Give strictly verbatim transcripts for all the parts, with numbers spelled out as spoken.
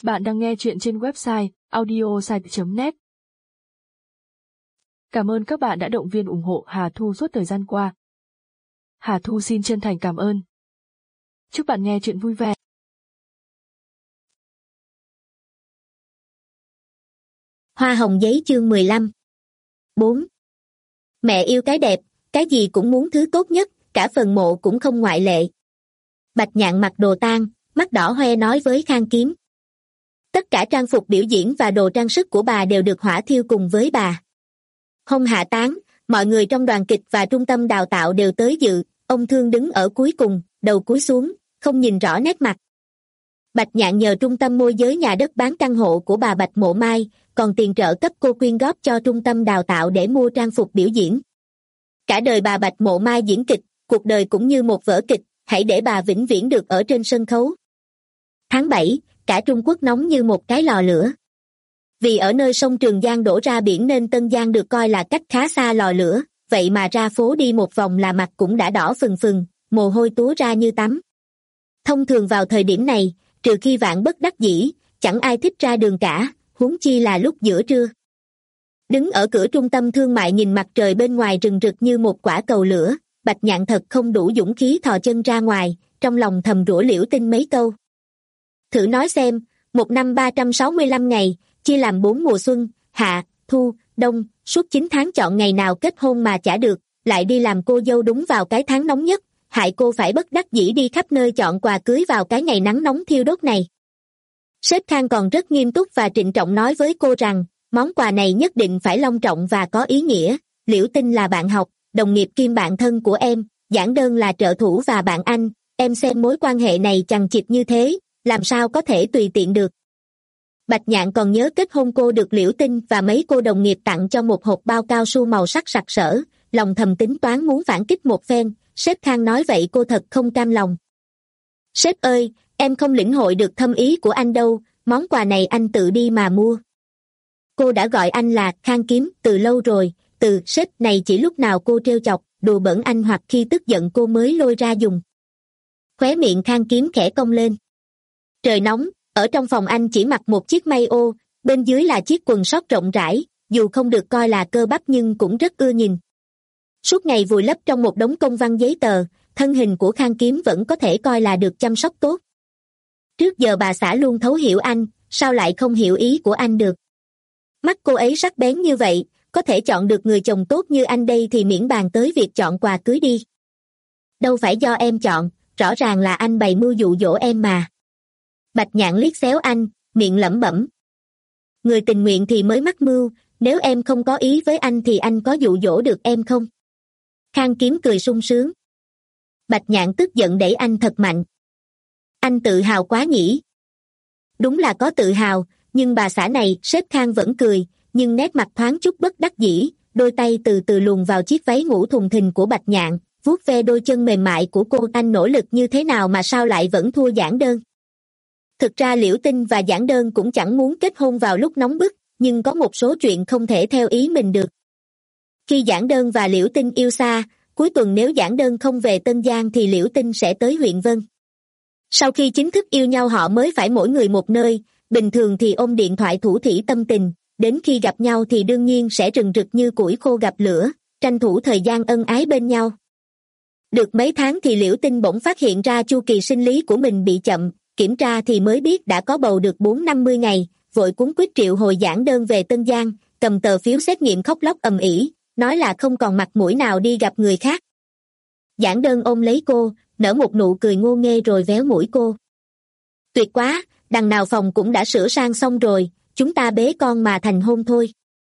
Bạn đang nghe chuyện trên website audiosite chấm net. Cảm ơn các bạn đã động viên ủng hộ Hà Thu suốt thời gian qua. Hà Thu xin chân thành cảm ơn. Chúc bạn nghe chuyện vui vẻ. Hoa hồng giấy chương mười lăm. bốn. Mẹ yêu cái đẹp, cái gì cũng muốn thứ tốt nhất, cả phần mộ cũng không ngoại lệ. Bạch Nhạn mặc đồ tang, mắt đỏ hoe nói với Khang Kiếm. Tất cả trang phục biểu diễn và đồ trang sức của bà đều được hỏa thiêu cùng với bà. Hôm hạ táng, mọi người trong đoàn kịch và trung tâm đào tạo đều tới dự, ông Thương đứng ở cuối cùng, đầu cúi xuống, không nhìn rõ nét mặt. Bạch Nhạn nhờ trung tâm môi giới nhà đất bán căn hộ của bà Bạch Mộ Mai, còn tiền trợ cấp cô quyên góp cho trung tâm đào tạo để mua trang phục biểu diễn. Cả đời bà Bạch Mộ Mai diễn kịch, cuộc đời cũng như một vở kịch, hãy để bà vĩnh viễn được ở trên sân khấu. Tháng bảy, cả Trung Quốc nóng như một cái lò lửa. Vì ở nơi sông Trường Giang đổ ra biển nên Tân Giang được coi là cách khá xa lò lửa, vậy mà ra phố đi một vòng là mặt cũng đã đỏ phừng phừng, mồ hôi túa ra như tắm. Thông thường vào thời điểm này, trừ khi vạn bất đắc dĩ, chẳng ai thích ra đường cả, huống chi là lúc giữa trưa. Đứng ở cửa trung tâm thương mại nhìn mặt trời bên ngoài rừng rực như một quả cầu lửa, Bạch Nhạn thật không đủ dũng khí thò chân ra ngoài, trong lòng thầm rủa Liễu Tinh mấy câu. Thử nói xem, một năm ba trăm sáu mươi lăm ngày, chia làm bốn mùa xuân, hạ, thu, đông, suốt chín tháng chọn ngày nào kết hôn mà chả được, lại đi làm cô dâu đúng vào cái tháng nóng nhất, hại cô phải bất đắc dĩ đi khắp nơi chọn quà cưới vào cái ngày nắng nóng thiêu đốt này. Sếp Khang còn rất nghiêm túc và trịnh trọng nói với cô rằng, món quà này nhất định phải long trọng và có ý nghĩa. Liễu Tinh là bạn học, đồng nghiệp kim bạn thân của em, Giản Đơn là trợ thủ và bạn anh, em xem mối quan hệ này chằng chịt như thế, làm sao có thể tùy tiện được. Bạch Nhạn còn nhớ kết hôn cô được Liễu Tinh và mấy cô đồng nghiệp tặng cho một hộp bao cao su màu sắc sặc sỡ, lòng thầm tính toán muốn phản kích một phen, sếp Khang nói vậy cô thật không cam lòng. Sếp ơi, em không lĩnh hội được thâm ý của anh đâu, món quà này anh tự đi mà mua. Cô đã gọi anh là Khang Kiếm từ lâu rồi, từ sếp này chỉ lúc nào cô trêu chọc, đùa bỡn anh hoặc khi tức giận cô mới lôi ra dùng. Khóe miệng Khang Kiếm khẽ cong lên. Trời nóng, ở trong phòng anh chỉ mặc một chiếc may ô, bên dưới là chiếc quần sót rộng rãi, dù không được coi là cơ bắp nhưng cũng rất ưa nhìn. Suốt ngày vùi lấp trong một đống công văn giấy tờ, thân hình của Khang Kiếm vẫn có thể coi là được chăm sóc tốt. Trước giờ bà xã luôn thấu hiểu anh, sao lại không hiểu ý của anh được. Mắt cô ấy sắc bén như vậy, có thể chọn được người chồng tốt như anh đây thì miễn bàn tới việc chọn quà cưới đi. Đâu phải do em chọn, rõ ràng là anh bày mưu dụ dỗ em mà. Bạch Nhạn liếc xéo anh, miệng lẩm bẩm. Người tình nguyện thì mới mắc mưu, nếu em không có ý với anh thì anh có dụ dỗ được em không? Khang Kiếm cười sung sướng. Bạch Nhạn tức giận đẩy anh thật mạnh. Anh tự hào quá nhỉ? Đúng là có tự hào, nhưng bà xã này, sếp Khang vẫn cười, nhưng nét mặt thoáng chút bất đắc dĩ, đôi tay từ từ luồn vào chiếc váy ngủ thùng thình của Bạch Nhạn, vuốt ve đôi chân mềm mại của cô. Anh nỗ lực như thế nào mà sao lại vẫn thua Giản Đơn? Thực ra Liễu Tinh và Giản Đơn cũng chẳng muốn kết hôn vào lúc nóng bức, nhưng có một số chuyện không thể theo ý mình được. Khi Giản Đơn và Liễu Tinh yêu xa, cuối tuần nếu Giản Đơn không về Tân Giang thì Liễu Tinh sẽ tới huyện Vân. Sau khi chính thức yêu nhau họ mới phải mỗi người một nơi, bình thường thì ôm điện thoại thủ thỉ tâm tình, đến khi gặp nhau thì đương nhiên sẽ rừng rực như củi khô gặp lửa, tranh thủ thời gian ân ái bên nhau. Được mấy tháng thì Liễu Tinh bỗng phát hiện ra chu kỳ sinh lý của mình bị chậm, kiểm tra thì mới biết đã có bầu được bốn năm mươi ngày, vội cuống quýt triệu hồi Giản Đơn về Tân Giang, cầm tờ phiếu xét nghiệm khóc lóc ầm ĩ, nói là không còn mặt mũi nào đi gặp người khác. Giản Đơn ôm lấy cô, nở một nụ cười ngô nghê rồi véo mũi cô. Tuyệt quá, đằng nào phòng cũng đã sửa sang xong rồi, chúng ta bế con mà thành hôn thôi.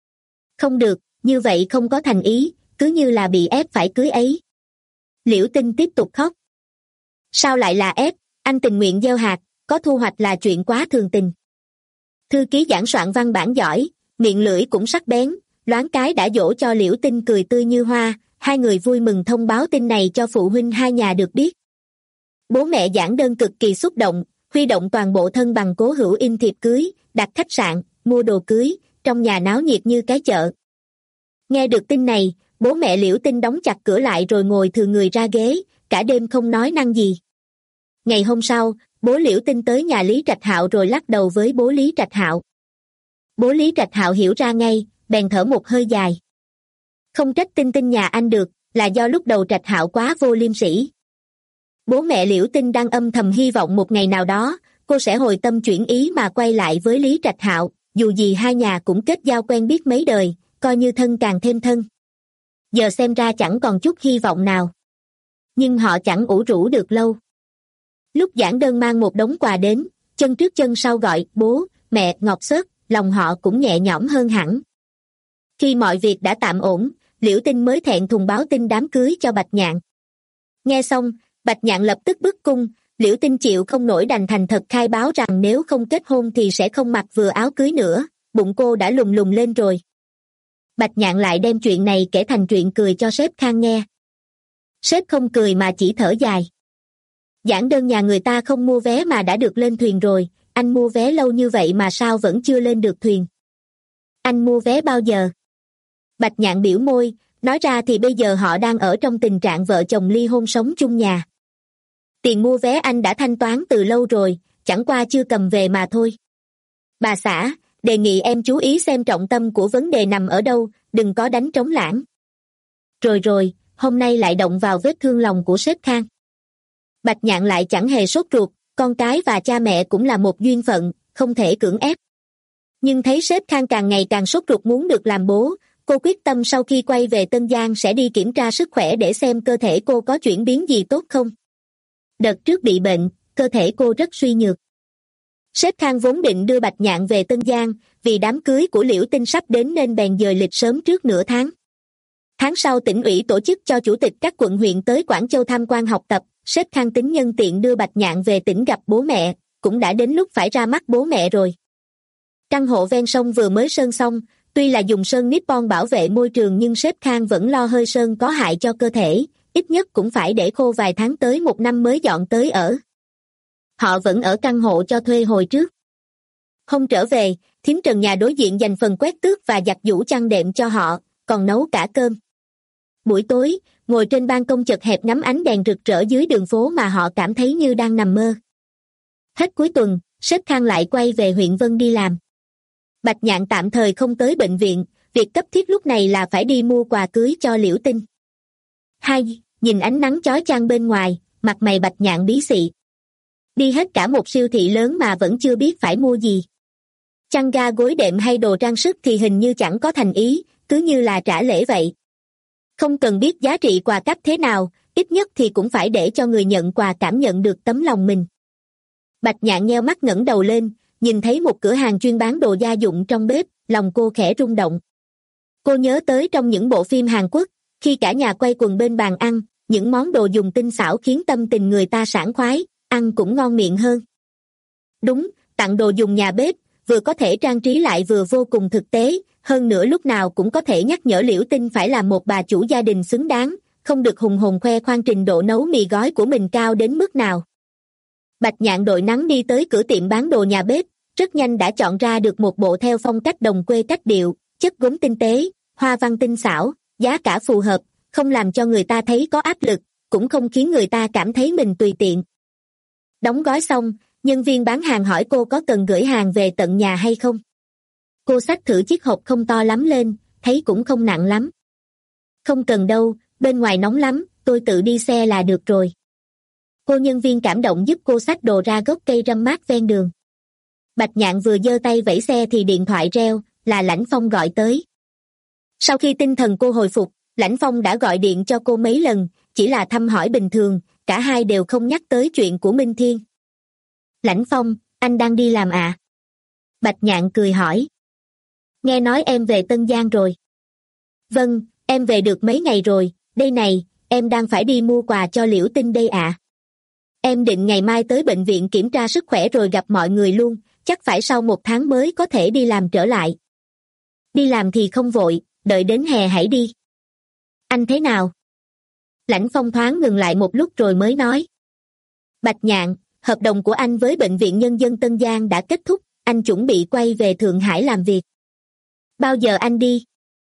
Không được, như vậy không có thành ý, cứ như là bị ép phải cưới ấy. Liễu Tinh tiếp tục khóc. Sao lại là ép, anh tình nguyện gieo hạt, có thu hoạch là chuyện quá thường tình. Thư ký Giản soạn văn bản giỏi, miệng lưỡi cũng sắc bén, loáng cái đã dỗ cho Liễu Tinh cười tươi như hoa, hai người vui mừng thông báo tin này cho phụ huynh hai nhà được biết. Bố mẹ Giản Đơn cực kỳ xúc động, huy động toàn bộ thân bằng cố hữu in thiệp cưới, đặt khách sạn, mua đồ cưới, trong nhà náo nhiệt như cái chợ. Nghe được tin này, bố mẹ Liễu Tinh đóng chặt cửa lại rồi ngồi thừa người ra ghế, cả đêm không nói năng gì. Ngày hôm sau, bố Liễu Tinh tới nhà Lý Trạch Hạo rồi lắc đầu với bố Lý Trạch Hạo. Bố Lý Trạch Hạo hiểu ra ngay, bèn thở một hơi dài. Không trách Tinh Tinh nhà anh được, là do lúc đầu Trạch Hạo quá vô liêm sỉ. Bố mẹ Liễu Tinh đang âm thầm hy vọng một ngày nào đó, cô sẽ hồi tâm chuyển ý mà quay lại với Lý Trạch Hạo, dù gì hai nhà cũng kết giao quen biết mấy đời, coi như thân càng thêm thân. Giờ xem ra chẳng còn chút hy vọng nào. Nhưng họ chẳng ủ rũ được lâu. Lúc Giản Đơn mang một đống quà đến, chân trước chân sau gọi bố, mẹ, Ngọc Xớt, lòng họ cũng nhẹ nhõm hơn hẳn. Khi mọi việc đã tạm ổn, Liễu Tinh mới thẹn thùng báo tin đám cưới cho Bạch Nhạn. Nghe xong, Bạch Nhạn lập tức bức cung, Liễu Tinh chịu không nổi đành thành thật khai báo rằng nếu không kết hôn thì sẽ không mặc vừa áo cưới nữa, bụng cô đã lùng lùng lên rồi. Bạch Nhạn lại đem chuyện này kể thành chuyện cười cho sếp Khang nghe. Sếp không cười mà chỉ thở dài. Giản Đơn nhà người ta không mua vé mà đã được lên thuyền rồi, anh mua vé lâu như vậy mà sao vẫn chưa lên được thuyền? Anh mua vé bao giờ? Bạch Nhạn biểu môi, nói ra thì bây giờ họ đang ở trong tình trạng vợ chồng ly hôn sống chung nhà. Tiền mua vé anh đã thanh toán từ lâu rồi, chẳng qua chưa cầm về mà thôi. Bà xã, đề nghị em chú ý xem trọng tâm của vấn đề nằm ở đâu, đừng có đánh trống lãng. Rồi rồi, hôm nay lại động vào vết thương lòng của sếp Khang. Bạch Nhạn lại chẳng hề sốt ruột, con cái và cha mẹ cũng là một duyên phận, không thể cưỡng ép. Nhưng thấy sếp Khang càng ngày càng sốt ruột muốn được làm bố, cô quyết tâm sau khi quay về Tân Giang sẽ đi kiểm tra sức khỏe để xem cơ thể cô có chuyển biến gì tốt không. Đợt trước bị bệnh, cơ thể cô rất suy nhược. Sếp Khang vốn định đưa Bạch Nhạn về Tân Giang, vì đám cưới của Liễu Tinh sắp đến nên bèn dời lịch sớm trước nửa tháng. Tháng sau tỉnh ủy tổ chức cho chủ tịch các quận huyện tới Quảng Châu tham quan học tập, sếp Khang tính nhân tiện đưa Bạch Nhạn về tỉnh gặp bố mẹ, cũng đã đến lúc phải ra mắt bố mẹ rồi. Căn hộ ven sông vừa mới sơn xong, tuy là dùng sơn Nippon bảo vệ môi trường nhưng sếp Khang vẫn lo hơi sơn có hại cho cơ thể, ít nhất cũng phải để khô vài tháng tới một năm mới dọn tới ở. Họ vẫn ở căn hộ cho thuê hồi trước. Hôm trở về, thím Trần nhà đối diện dành phần quét tước và giặt giũ chăn đệm cho họ, còn nấu cả cơm. Buổi tối, ngồi trên ban công chật hẹp ngắm ánh đèn rực rỡ dưới đường phố mà họ cảm thấy như đang nằm mơ. Hết cuối tuần, sếp Khang lại quay về huyện Vân đi làm. Bạch Nhạn tạm thời không tới bệnh viện, việc cấp thiết lúc này là phải đi mua quà cưới cho Liễu Tinh. Hai, nhìn ánh nắng chói chang bên ngoài, mặt mày Bạch Nhạn bí xị. Đi hết cả một siêu thị lớn mà vẫn chưa biết phải mua gì. Chăn ga gối đệm hay đồ trang sức thì hình như chẳng có thành ý, cứ như là trả lễ vậy. Không cần biết giá trị quà cấp thế nào, ít nhất thì cũng phải để cho người nhận quà cảm nhận được tấm lòng mình. Bạch Nhạn nheo mắt ngẩng đầu lên, nhìn thấy một cửa hàng chuyên bán đồ gia dụng trong bếp, lòng cô khẽ rung động. Cô nhớ tới trong những bộ phim Hàn Quốc, khi cả nhà quay quần bên bàn ăn, những món đồ dùng tinh xảo khiến tâm tình người ta sảng khoái, ăn cũng ngon miệng hơn. Đúng, tặng đồ dùng nhà bếp, vừa có thể trang trí lại vừa vô cùng thực tế, hơn nữa lúc nào cũng có thể nhắc nhở Liễu Tinh phải là một bà chủ gia đình xứng đáng, không được hùng hồn khoe khoang trình độ nấu mì gói của mình cao đến mức nào. Bạch Nhạn đội nắng đi tới cửa tiệm bán đồ nhà bếp, rất nhanh đã chọn ra được một bộ theo phong cách đồng quê cách điệu, chất gốm tinh tế, hoa văn tinh xảo, giá cả phù hợp, không làm cho người ta thấy có áp lực, cũng không khiến người ta cảm thấy mình tùy tiện. Đóng gói xong, nhân viên bán hàng hỏi cô có cần gửi hàng về tận nhà hay không. Cô xách thử chiếc hộp không to lắm lên, thấy cũng không nặng lắm. Không cần đâu, bên ngoài nóng lắm, tôi tự đi xe là được rồi. Cô nhân viên cảm động giúp cô xách đồ ra gốc cây râm mát ven đường. Bạch Nhạn vừa giơ tay vẫy xe thì điện thoại reo, là Lãnh Phong gọi tới. Sau khi tinh thần cô hồi phục, Lãnh Phong đã gọi điện cho cô mấy lần, chỉ là thăm hỏi bình thường, cả hai đều không nhắc tới chuyện của Minh Thiên. Lãnh Phong, anh đang đi làm à? Bạch Nhạn cười hỏi. Nghe nói em về Tân Giang rồi. Vâng, em về được mấy ngày rồi, đây này, em đang phải đi mua quà cho Liễu Tinh đây ạ. À. Em định ngày mai tới bệnh viện kiểm tra sức khỏe rồi gặp mọi người luôn, chắc phải sau một tháng mới có thể đi làm trở lại. Đi làm thì không vội, đợi đến hè hãy đi. Anh thế nào? Lãnh Phong thoáng ngừng lại một lúc rồi mới nói. Bạch Nhạn, hợp đồng của anh với Bệnh viện Nhân dân Tân Giang đã kết thúc, anh chuẩn bị quay về Thượng Hải làm việc. Bao giờ anh đi?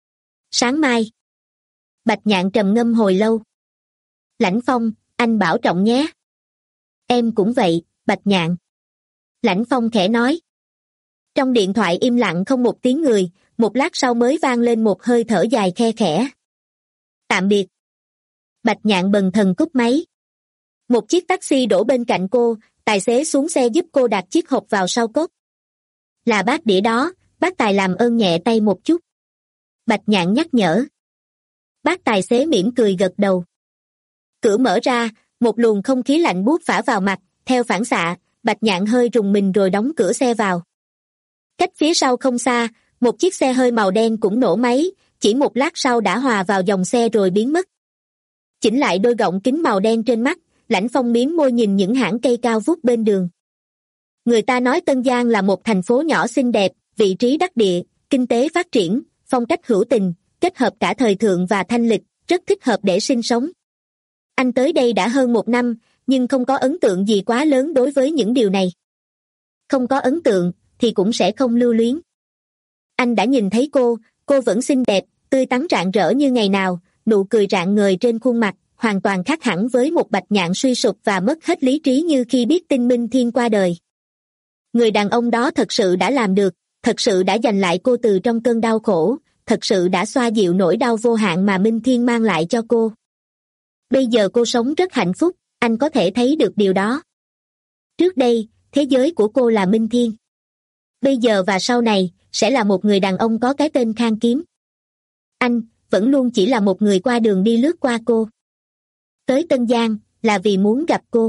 Sáng mai. Bạch Nhạn trầm ngâm hồi lâu. Lãnh Phong, anh bảo trọng nhé. Em cũng vậy, Bạch Nhạn. Lãnh Phong khẽ nói. Trong điện thoại im lặng không một tiếng người, một lát sau mới vang lên một hơi thở dài khe khẽ. Tạm biệt. Bạch Nhạn bần thần cúp máy. Một chiếc taxi đổ bên cạnh cô, tài xế xuống xe giúp cô đặt chiếc hộp vào sau cốp. Là bát đĩa đó, bác tài làm ơn nhẹ tay một chút. Bạch Nhạn nhắc nhở. Bác tài xế mỉm cười gật đầu. Cửa mở ra, một luồng không khí lạnh buốt phả vào mặt, theo phản xạ, Bạch Nhạn hơi rùng mình rồi đóng cửa xe vào. Cách phía sau không xa, một chiếc xe hơi màu đen cũng nổ máy, chỉ một lát sau đã hòa vào dòng xe rồi biến mất. Chỉnh lại đôi gọng kính màu đen trên mắt, Lãnh Phong miếm môi nhìn những hãng cây cao vút bên đường. Người ta nói Tân Giang là một thành phố nhỏ xinh đẹp, vị trí đắc địa, kinh tế phát triển, phong cách hữu tình, kết hợp cả thời thượng và thanh lịch, rất thích hợp để sinh sống. Anh tới đây đã hơn một năm, nhưng không có ấn tượng gì quá lớn đối với những điều này. Không có ấn tượng, thì cũng sẽ không lưu luyến. Anh đã nhìn thấy cô, cô vẫn xinh đẹp, tươi tắn rạng rỡ như ngày nào, nụ cười rạng ngời trên khuôn mặt, hoàn toàn khác hẳn với một Bạch Nhạn suy sụp và mất hết lý trí như khi biết tin Minh Thiên qua đời. Người đàn ông đó thật sự đã làm được, thật sự đã giành lại cô từ trong cơn đau khổ, thật sự đã xoa dịu nỗi đau vô hạn mà Minh Thiên mang lại cho cô. Bây giờ cô sống rất hạnh phúc, anh có thể thấy được điều đó. Trước đây, thế giới của cô là Minh Thiên. Bây giờ và sau này, sẽ là một người đàn ông có cái tên Khang Kiếm. Anh, vẫn luôn chỉ là một người qua đường đi lướt qua cô. Tới Tân Giang, là vì muốn gặp cô.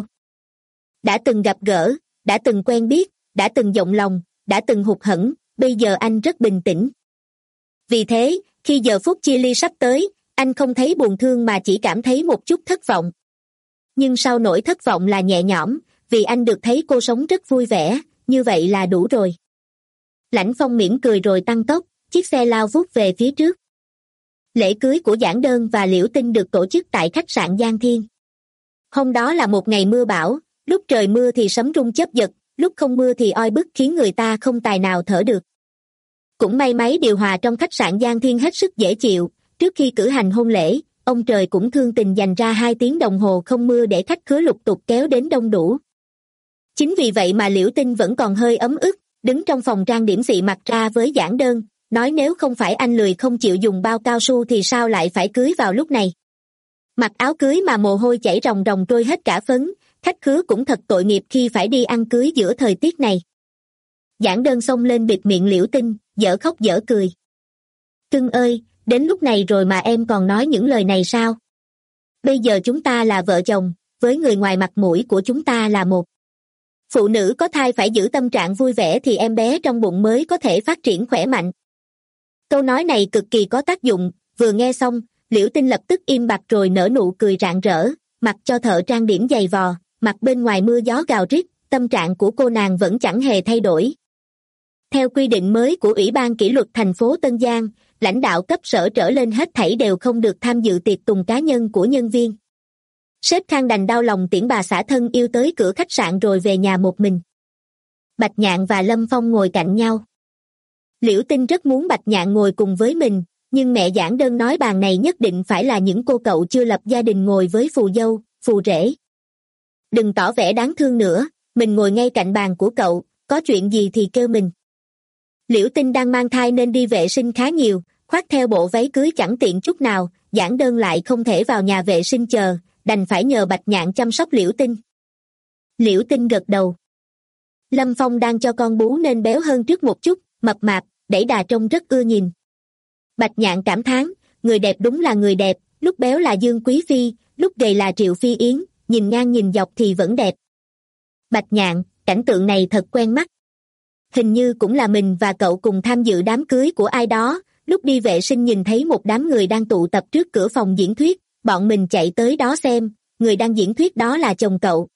Đã từng gặp gỡ, đã từng quen biết, đã từng động lòng, đã từng hụt hẫng, bây giờ anh rất bình tĩnh. Vì thế, khi giờ phút chia ly sắp tới, anh không thấy buồn thương mà chỉ cảm thấy một chút thất vọng. Nhưng sau nỗi thất vọng là nhẹ nhõm, vì anh được thấy cô sống rất vui vẻ, như vậy là đủ rồi. Lãnh Phong mỉm cười rồi tăng tốc, chiếc xe lao vút về phía trước. Lễ cưới của Giản Đơn và Liễu Tinh được tổ chức tại khách sạn Giang Thiên. Hôm đó là một ngày mưa bão, lúc trời mưa thì sấm rung chớp giật, lúc không mưa thì oi bức khiến người ta không tài nào thở được. Cũng may máy điều hòa trong khách sạn Giang Thiên hết sức dễ chịu, trước khi cử hành hôn lễ, ông trời cũng thương tình dành ra hai tiếng đồng hồ không mưa để khách khứa lục tục kéo đến đông đủ. Chính vì vậy mà Liễu Tinh vẫn còn hơi ấm ức, đứng trong phòng trang điểm xị mặt ra với Giản Đơn, nói nếu không phải anh lười không chịu dùng bao cao su thì sao lại phải cưới vào lúc này. Mặc áo cưới mà mồ hôi chảy ròng ròng trôi hết cả phấn, khách khứa cũng thật tội nghiệp khi phải đi ăn cưới giữa thời tiết này. Giản Đơn xông lên bịt miệng Liễu Tinh, dở khóc dở cười. Cưng ơi, đến lúc này rồi mà em còn nói những lời này sao? Bây giờ chúng ta là vợ chồng, với người ngoài mặt mũi của chúng ta là một. Phụ nữ có thai phải giữ tâm trạng vui vẻ thì em bé trong bụng mới có thể phát triển khỏe mạnh. Câu nói này cực kỳ có tác dụng, vừa nghe xong, Liễu Tinh lập tức im bặt rồi nở nụ cười rạng rỡ, mặc cho thợ trang điểm giày vò, mặt bên ngoài mưa gió gào rít, tâm trạng của cô nàng vẫn chẳng hề thay đổi. Theo quy định mới của Ủy ban kỷ luật thành phố Tân Giang, lãnh đạo cấp sở trở lên hết thảy đều không được tham dự tiệc tùng cá nhân của nhân viên. Sếp Khang đành đau lòng tiễn bà xã thân yêu tới cửa khách sạn rồi về nhà một mình. Bạch Nhạn và Lâm Phong ngồi cạnh nhau. Liễu Tinh rất muốn Bạch Nhạn ngồi cùng với mình, nhưng mẹ Giản Đơn nói bàn này nhất định phải là những cô cậu chưa lập gia đình ngồi với phù dâu, phù rể. Đừng tỏ vẻ đáng thương nữa, mình ngồi ngay cạnh bàn của cậu, có chuyện gì thì kêu mình. Liễu Tinh đang mang thai nên đi vệ sinh khá nhiều, khoác theo bộ váy cưới chẳng tiện chút nào, Giản Đơn lại không thể vào nhà vệ sinh chờ, đành phải nhờ Bạch Nhạn chăm sóc Liễu Tinh. Liễu Tinh gật đầu. Lâm Phong đang cho con bú nên béo hơn trước một chút, mập mạp, đẩy đà trông rất ưa nhìn. Bạch Nhạn cảm thán, người đẹp đúng là người đẹp, lúc béo là Dương Quý Phi, lúc gầy là Triệu Phi Yến, nhìn ngang nhìn dọc thì vẫn đẹp. Bạch Nhạn, cảnh tượng này thật quen mắt. Hình như cũng là mình và cậu cùng tham dự đám cưới của ai đó, lúc đi vệ sinh nhìn thấy một đám người đang tụ tập trước cửa phòng diễn thuyết, bọn mình chạy tới đó xem, người đang diễn thuyết đó là chồng cậu.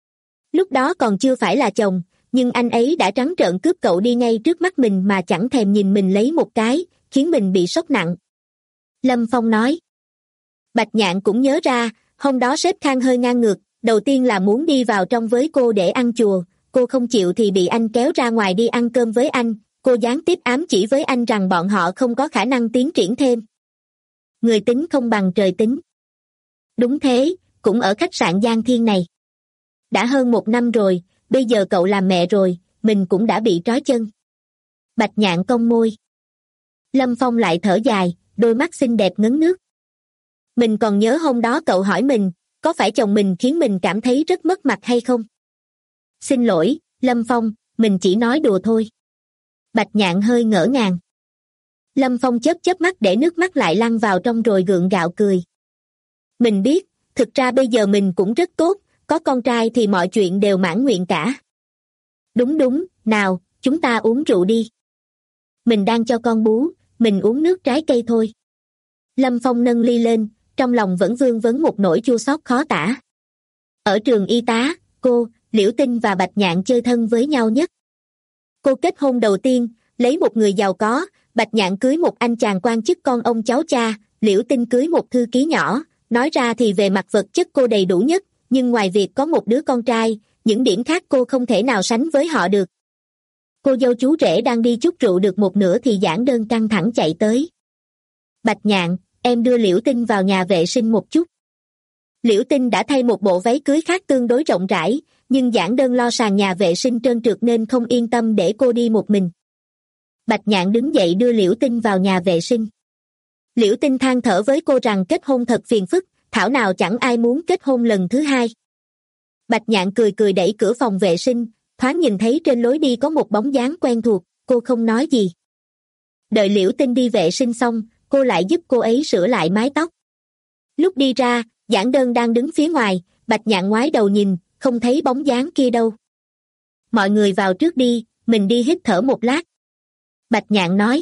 Lúc đó còn chưa phải là chồng, nhưng anh ấy đã trắng trợn cướp cậu đi ngay trước mắt mình mà chẳng thèm nhìn mình lấy một cái, khiến mình bị sốc nặng. Lâm Phong nói. Bạch Nhạn cũng nhớ ra, hôm đó sếp Khang hơi ngang ngược, đầu tiên là muốn đi vào trong với cô để ăn chùa, cô không chịu thì bị anh kéo ra ngoài đi ăn cơm với anh, cô gián tiếp ám chỉ với anh rằng bọn họ không có khả năng tiến triển thêm. Người tính không bằng trời tính. Đúng thế, cũng ở khách sạn Giang Thiên này. Đã hơn một năm rồi, bây giờ cậu làm mẹ rồi, mình cũng đã bị trói chân. Bạch Nhạn cong môi. Lâm Phong lại thở dài, đôi mắt xinh đẹp ngấn nước. Mình còn nhớ hôm đó cậu hỏi mình, có phải chồng mình khiến mình cảm thấy rất mất mặt hay không? Xin lỗi, Lâm Phong, mình chỉ nói đùa thôi. Bạch Nhạn hơi ngỡ ngàng. Lâm Phong chớp chớp mắt để nước mắt lại lăn vào trong rồi gượng gạo cười. Mình biết, thực ra bây giờ mình cũng rất tốt, có con trai thì mọi chuyện đều mãn nguyện cả. Đúng đúng, nào, chúng ta uống rượu đi. Mình đang cho con bú, mình uống nước trái cây thôi. Lâm Phong nâng ly lên, trong lòng vẫn vương vấn một nỗi chua xót khó tả. Ở trường y tá, cô, Liễu Tinh và Bạch Nhạn chơi thân với nhau nhất. Cô kết hôn đầu tiên, lấy một người giàu có, Bạch Nhạn cưới một anh chàng quan chức con ông cháu cha, Liễu Tinh cưới một thư ký nhỏ. Nói ra thì về mặt vật chất cô đầy đủ nhất, nhưng ngoài việc có một đứa con trai, những điểm khác cô không thể nào sánh với họ được. Cô dâu chú rể đang đi chút rượu được một nửa thì giảng đơn căng thẳng chạy tới. Bạch Nhạn, em đưa Liễu Tinh vào nhà vệ sinh một chút. Liễu Tinh đã thay một bộ váy cưới khác tương đối rộng rãi, nhưng giảng đơn lo sàn nhà vệ sinh trơn trượt nên không yên tâm để cô đi một mình. Bạch Nhạn đứng dậy đưa Liễu Tinh vào nhà vệ sinh. Liễu Tinh than thở với cô rằng kết hôn thật phiền phức, thảo nào chẳng ai muốn kết hôn lần thứ hai. Bạch Nhạn cười cười đẩy cửa phòng vệ sinh, thoáng nhìn thấy trên lối đi có một bóng dáng quen thuộc, cô không nói gì. Đợi Liễu Tinh đi vệ sinh xong, cô lại giúp cô ấy sửa lại mái tóc. Lúc đi ra, giảng đơn đang đứng phía ngoài, Bạch Nhạn ngoái đầu nhìn, không thấy bóng dáng kia đâu. Mọi người vào trước đi, mình đi hít thở một lát. Bạch Nhạn nói.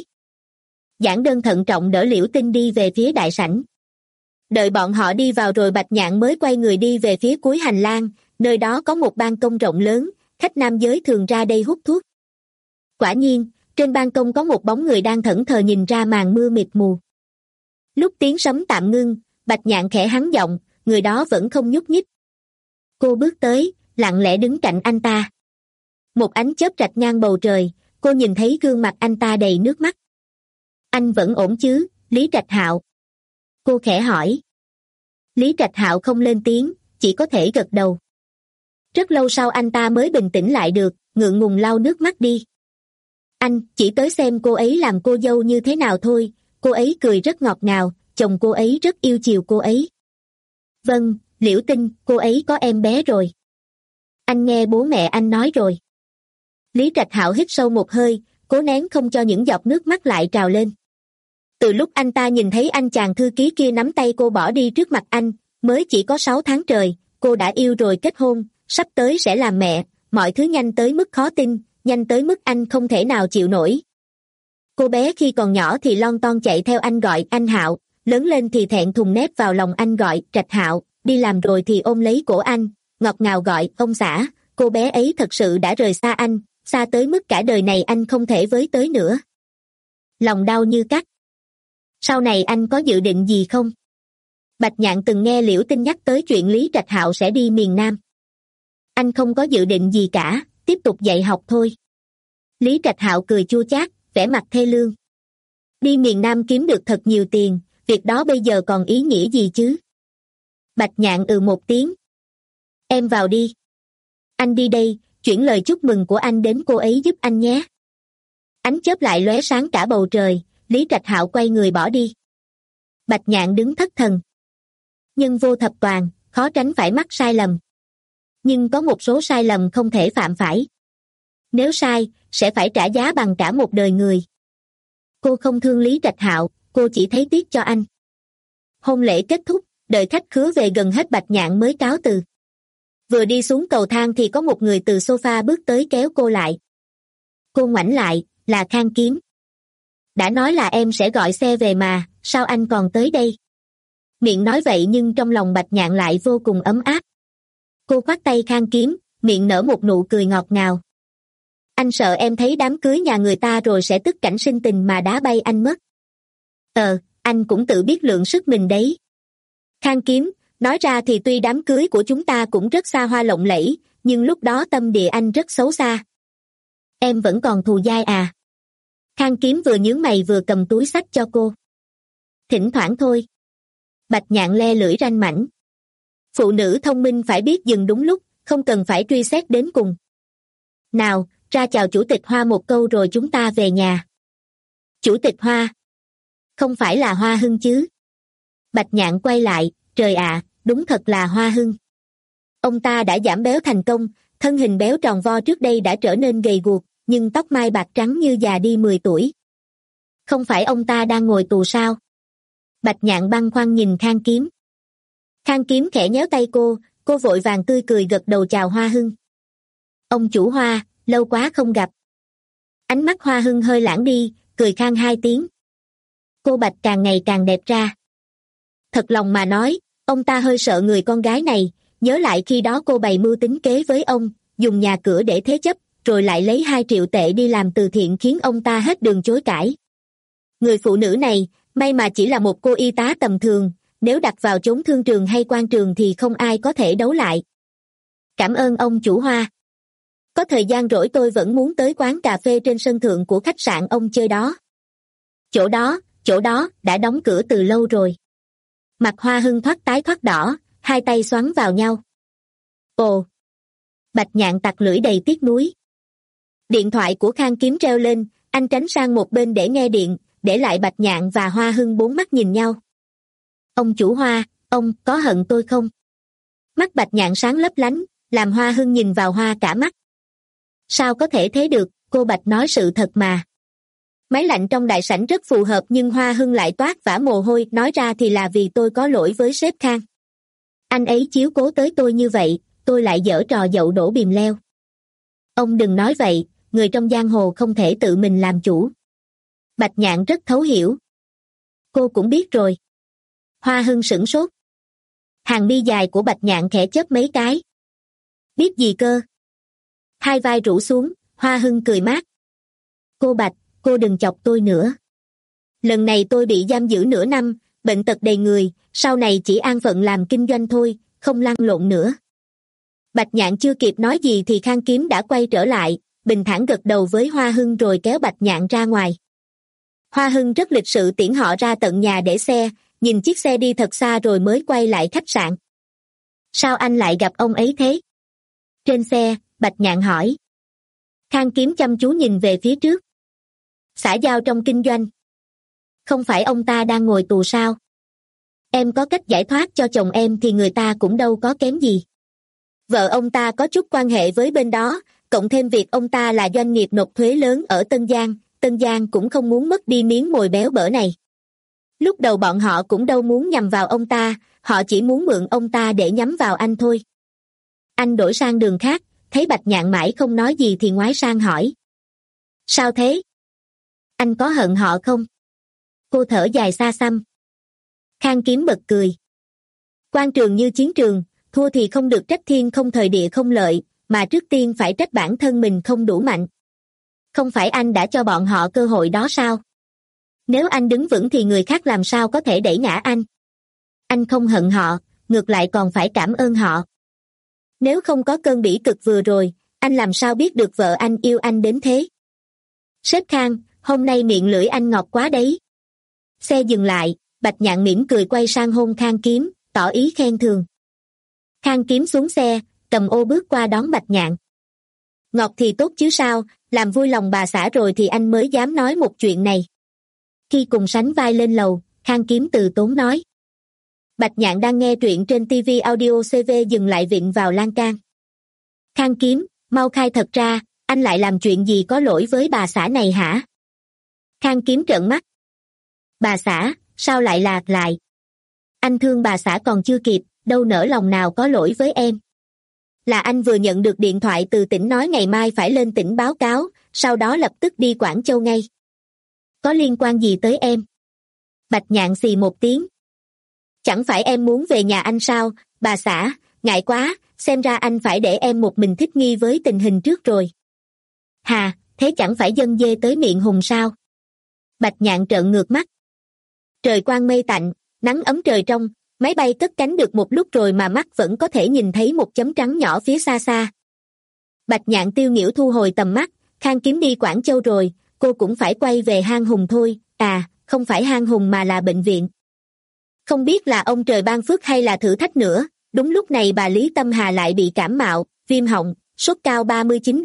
Giảng đơn thận trọng đỡ Liễu Tinh đi về phía đại sảnh. Đợi bọn họ đi vào rồi Bạch Nhạn mới quay người đi về phía cuối hành lang, nơi đó có một ban công rộng lớn, khách nam giới thường ra đây hút thuốc. Quả nhiên, trên ban công có một bóng người đang thẫn thờ nhìn ra màn mưa mịt mù. Lúc tiếng sấm tạm ngưng, Bạch Nhạn khẽ hắn giọng, người đó vẫn không nhúc nhích. Cô bước tới, lặng lẽ đứng cạnh anh ta. Một ánh chớp rạch ngang bầu trời, cô nhìn thấy gương mặt anh ta đầy nước mắt. Anh vẫn ổn chứ, Lý Trạch Hạo? Cô khẽ hỏi. Lý Trạch Hạo không lên tiếng, chỉ có thể gật đầu. Rất lâu sau anh ta mới bình tĩnh lại được, ngượng ngùng lau nước mắt đi. Anh chỉ tới xem cô ấy làm cô dâu như thế nào thôi, cô ấy cười rất ngọt ngào, chồng cô ấy rất yêu chiều cô ấy. Vâng, Liễu Tinh, cô ấy có em bé rồi. Anh nghe bố mẹ anh nói rồi. Lý Trạch Hạo hít sâu một hơi, cố nén không cho những giọt nước mắt lại trào lên. Từ lúc anh ta nhìn thấy anh chàng thư ký kia nắm tay cô bỏ đi trước mặt anh, mới chỉ có sáu tháng trời, cô đã yêu rồi kết hôn, sắp tới sẽ làm mẹ, mọi thứ nhanh tới mức khó tin, nhanh tới mức anh không thể nào chịu nổi. Cô bé khi còn nhỏ thì lon ton chạy theo anh gọi anh Hạo, lớn lên thì thẹn thùng nép vào lòng anh gọi Trạch Hạo, đi làm rồi thì ôm lấy cổ anh, ngọt ngào gọi ông xã, cô bé ấy thật sự đã rời xa anh, xa tới mức cả đời này anh không thể với tới nữa. Lòng đau như cắt. Sau này anh có dự định gì không? Bạch Nhạn từng nghe Liễu Tinh nhắc tới chuyện Lý Trạch Hạo sẽ đi miền Nam. Anh không có dự định gì cả, tiếp tục dạy học thôi. Lý Trạch Hạo cười chua chát, vẻ mặt thê lương. Đi miền Nam kiếm được thật nhiều tiền, việc đó bây giờ còn ý nghĩa gì chứ? Bạch Nhạn ừ một tiếng. Em vào đi. Anh đi đây, chuyển lời chúc mừng của anh đến cô ấy giúp anh nhé. Ánh chớp lại lóe sáng cả bầu trời, Lý Trạch Hạo quay người bỏ đi. Bạch Nhạn đứng thất thần. Nhân vô thập toàn, khó tránh phải mắc sai lầm. Nhưng có một số sai lầm không thể phạm phải. Nếu sai, sẽ phải trả giá bằng cả một đời người. Cô không thương Lý Trạch Hạo, cô chỉ thấy tiếc cho anh. Hôn lễ kết thúc, đợi khách khứa về gần hết Bạch Nhạn mới cáo từ. Vừa đi xuống cầu thang thì có một người từ sofa bước tới kéo cô lại. Cô ngoảnh lại, là Khang Kiếm. Đã nói là em sẽ gọi xe về mà, sao anh còn tới đây? Miệng nói vậy nhưng trong lòng Bạch Nhạn lại vô cùng ấm áp. Cô khoác tay Khang Kiếm, miệng nở một nụ cười ngọt ngào. Anh sợ em thấy đám cưới nhà người ta rồi sẽ tức cảnh sinh tình mà đá bay anh mất. Ờ, anh cũng tự biết lượng sức mình đấy. Khang Kiếm, nói ra thì tuy đám cưới của chúng ta cũng rất xa hoa lộng lẫy, nhưng lúc đó tâm địa anh rất xấu xa. Em vẫn còn thù dai à? Khang Kiếm vừa nhướng mày vừa cầm túi xách cho cô. Thỉnh thoảng thôi. Bạch Nhạn le lưỡi ranh mảnh. Phụ nữ thông minh phải biết dừng đúng lúc, không cần phải truy xét đến cùng. Nào, ra chào chủ tịch Hoa một câu rồi chúng ta về nhà. Chủ tịch Hoa? Không phải là Hoa Hưng chứ? Bạch Nhạn quay lại, trời ạ, đúng thật là Hoa Hưng. Ông ta đã giảm béo thành công, thân hình béo tròn vo trước đây đã trở nên gầy guộc, nhưng tóc mai bạc trắng như già đi mười tuổi. Không phải ông ta đang ngồi tù sao? Bạch Nhạn băn khoăn nhìn Khang Kiếm. Khang Kiếm khẽ nhéo tay cô, cô vội vàng tươi cười gật đầu chào Hoa Hưng. Ông chủ Hoa, lâu quá không gặp. Ánh mắt Hoa Hưng hơi lãng đi, cười khang hai tiếng. Cô Bạch càng ngày càng đẹp ra. Thật lòng mà nói, ông ta hơi sợ người con gái này, nhớ lại khi đó cô bày mưu tính kế với ông, dùng nhà cửa để thế chấp, rồi lại lấy hai triệu tệ đi làm từ thiện khiến ông ta hết đường chối cãi. Người phụ nữ này, may mà chỉ là một cô y tá tầm thường, nếu đặt vào chốn thương trường hay quan trường thì không ai có thể đấu lại. Cảm ơn ông chủ Hoa. Có thời gian rỗi tôi vẫn muốn tới quán cà phê trên sân thượng của khách sạn ông chơi đó. Chỗ đó, chỗ đó, đã đóng cửa từ lâu rồi. Mặt Hoa Hưng thoát tái thoát đỏ, hai tay xoắn vào nhau. Ồ! Bạch Nhạn tặc lưỡi đầy tiếc nuối. Điện thoại của Khang Kiếm reo lên, anh tránh sang một bên để nghe điện, để lại Bạch Nhạn và Hoa Hưng bốn mắt nhìn nhau. Ông chủ Hoa, ông có hận tôi không? Mắt Bạch Nhạn sáng lấp lánh, làm Hoa Hưng nhìn vào hoa cả mắt. Sao có thể thế được, cô Bạch nói sự thật mà. Máy lạnh trong đại sảnh rất phù hợp nhưng Hoa Hưng lại toát vã mồ hôi, nói ra thì là vì tôi có lỗi với sếp Khang. Anh ấy chiếu cố tới tôi như vậy, tôi lại giở trò dậu đổ bìm leo. Ông đừng nói vậy, người trong giang hồ không thể tự mình làm chủ. Bạch Nhạn rất thấu hiểu. Cô cũng biết rồi. Hoa Hưng sửng sốt. Hàng mi dài của Bạch Nhạn khẽ chớp mấy cái. Biết gì cơ? Hai vai rũ xuống, Hoa Hưng cười mát. Cô Bạch, cô đừng chọc tôi nữa. Lần này tôi bị giam giữ nửa năm, bệnh tật đầy người, sau này chỉ an phận làm kinh doanh thôi, không lăn lộn nữa. Bạch Nhạn chưa kịp nói gì thì Khang Kiếm đã quay trở lại, bình thản gật đầu với Hoa Hưng rồi kéo Bạch Nhạn ra ngoài. Hoa Hưng rất lịch sự tiễn họ ra tận nhà để xe, nhìn chiếc xe đi thật xa rồi mới quay lại khách sạn. Sao anh lại gặp ông ấy thế? Trên xe, Bạch Nhạn hỏi. Khang Kiếm chăm chú nhìn về phía trước. Xã giao trong kinh doanh. Không phải ông ta đang ngồi tù sao? Em có cách giải thoát cho chồng em thì người ta cũng đâu có kém gì. Vợ ông ta có chút quan hệ với bên đó, cộng thêm việc ông ta là doanh nghiệp nộp thuế lớn ở Tân Giang, Tân Giang cũng không muốn mất đi miếng mồi béo bở này. Lúc đầu bọn họ cũng đâu muốn nhằm vào ông ta, họ chỉ muốn mượn ông ta để nhắm vào anh thôi. Anh đổi sang đường khác, thấy Bạch Nhạn mãi không nói gì thì ngoái sang hỏi. Sao thế? Anh có hận họ không? Cô thở dài xa xăm. Khang Kiếm bật cười. Quan trường như chiến trường, thua thì không được trách thiên không thời địa không lợi, mà trước tiên phải trách bản thân mình không đủ mạnh. Không phải anh đã cho bọn họ cơ hội đó sao? Nếu anh đứng vững thì người khác làm sao có thể đẩy ngã anh? Anh không hận họ, ngược lại còn phải cảm ơn họ. Nếu không có cơn bỉ cực vừa rồi, anh làm sao biết được vợ anh yêu anh đến thế? Sếp Khang, hôm nay miệng lưỡi anh ngọt quá đấy. Xe dừng lại, Bạch Nhạn mỉm cười quay sang hôn Khang Kiếm, tỏ ý khen thường. Khang Kiếm xuống xe, cầm ô bước qua đón Bạch Nhạn. Ngọt thì tốt chứ sao, làm vui lòng bà xã rồi thì anh mới dám nói một chuyện này. Khi cùng sánh vai lên lầu, Khang Kiếm từ tốn nói. Bạch Nhạn đang nghe truyện trên ti vi Audio xê vê dừng lại vịn vào lan can. Khang Kiếm, mau khai thật ra, anh lại làm chuyện gì có lỗi với bà xã này hả? Khang Kiếm trợn mắt. Bà xã, sao lại lạc lại? Anh thương bà xã còn chưa kịp, đâu nỡ lòng nào có lỗi với em. Là anh vừa nhận được điện thoại từ tỉnh nói ngày mai phải lên tỉnh báo cáo, sau đó lập tức đi Quảng Châu ngay. Có liên quan gì tới em? Bạch Nhạn xì một tiếng. Chẳng phải em muốn về nhà anh sao, bà xã, ngại quá, xem ra anh phải để em một mình thích nghi với tình hình trước rồi. Hà, thế chẳng phải dâng dê tới miệng hùng sao? Bạch Nhạn trợn ngược mắt. Trời quang mây tạnh, nắng ấm trời trong, máy bay cất cánh được một lúc rồi mà mắt vẫn có thể nhìn thấy một chấm trắng nhỏ phía xa xa. Bạch Nhạn tiêu nghỉu thu hồi tầm mắt, Khang Kiếm đi Quảng Châu rồi, cô cũng phải quay về hang hùng thôi, à, không phải hang hùng mà là bệnh viện. Không biết là ông trời ban phước hay là thử thách nữa, đúng lúc này bà Lý Tâm Hà lại bị cảm mạo, viêm họng, sốt cao ba mươi chín độ,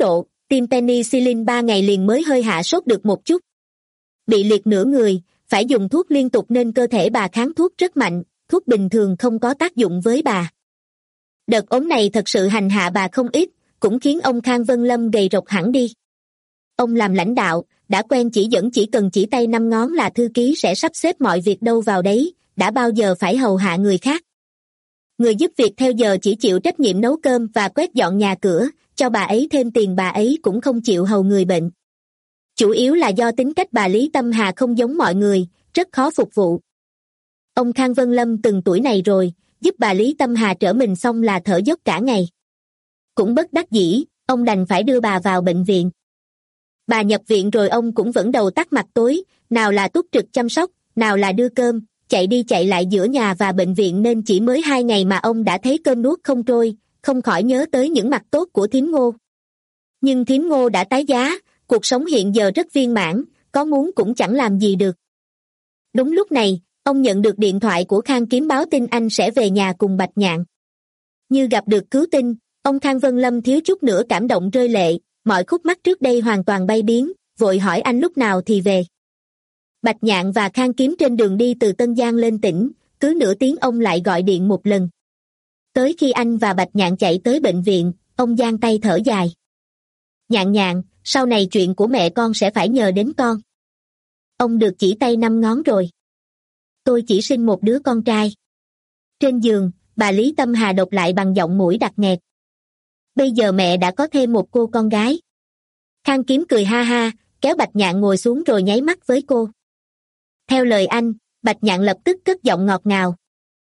tiêm penicillin ba ngày liền mới hơi hạ sốt được một chút. Bị liệt nửa người, phải dùng thuốc liên tục nên cơ thể bà kháng thuốc rất mạnh, thuốc bình thường không có tác dụng với bà. Đợt ốm này thật sự hành hạ bà không ít, cũng khiến ông Khang Vân Lâm gầy rộc hẳn đi. Ông làm lãnh đạo, đã quen chỉ dẫn, chỉ cần chỉ tay năm ngón là thư ký sẽ sắp xếp mọi việc đâu vào đấy, đã bao giờ phải hầu hạ người khác. Người giúp việc theo giờ chỉ chịu trách nhiệm nấu cơm và quét dọn nhà cửa, cho bà ấy thêm tiền bà ấy cũng không chịu hầu người bệnh. Chủ yếu là do tính cách bà Lý Tâm Hà không giống mọi người, rất khó phục vụ. Ông Khang Vân Lâm từng tuổi này rồi, giúp bà Lý Tâm Hà trở mình xong là thở dốc cả ngày. Cũng bất đắc dĩ, ông đành phải đưa bà vào bệnh viện. Bà nhập viện rồi ông cũng vẫn đầu tắt mặt tối, nào là túc trực chăm sóc, nào là đưa cơm, chạy đi chạy lại giữa nhà và bệnh viện nên chỉ mới hai ngày mà ông đã thấy cơm nuốt không trôi, không khỏi nhớ tới những mặt tốt của thím Ngô. Nhưng thím Ngô đã tái giá, cuộc sống hiện giờ rất viên mãn, có muốn cũng chẳng làm gì được. Đúng lúc này, ông nhận được điện thoại của Khang Kiếm báo tin anh sẽ về nhà cùng Bạch Nhạn. Như gặp được cứu tinh, ông Khang Vân Lâm thiếu chút nữa cảm động rơi lệ, mọi khúc mắc trước đây hoàn toàn bay biến, vội hỏi anh lúc nào thì về. Bạch Nhạn và Khang Kiếm trên đường đi từ Tân Giang lên tỉnh, cứ nửa tiếng ông lại gọi điện một lần. Tới khi anh và Bạch Nhạn chạy tới bệnh viện, ông giang tay thở dài. Nhạn Nhạn, sau này chuyện của mẹ con sẽ phải nhờ đến con. Ông được chỉ tay năm ngón rồi. Tôi chỉ sinh một đứa con trai. Trên giường, bà Lý Tâm Hà đọc lại bằng giọng mũi đặc nghẹt. Bây giờ mẹ đã có thêm một cô con gái. Khang Kiếm cười ha ha, kéo Bạch Nhạn ngồi xuống rồi nháy mắt với cô. Theo lời anh, Bạch Nhạn lập tức cất giọng ngọt ngào.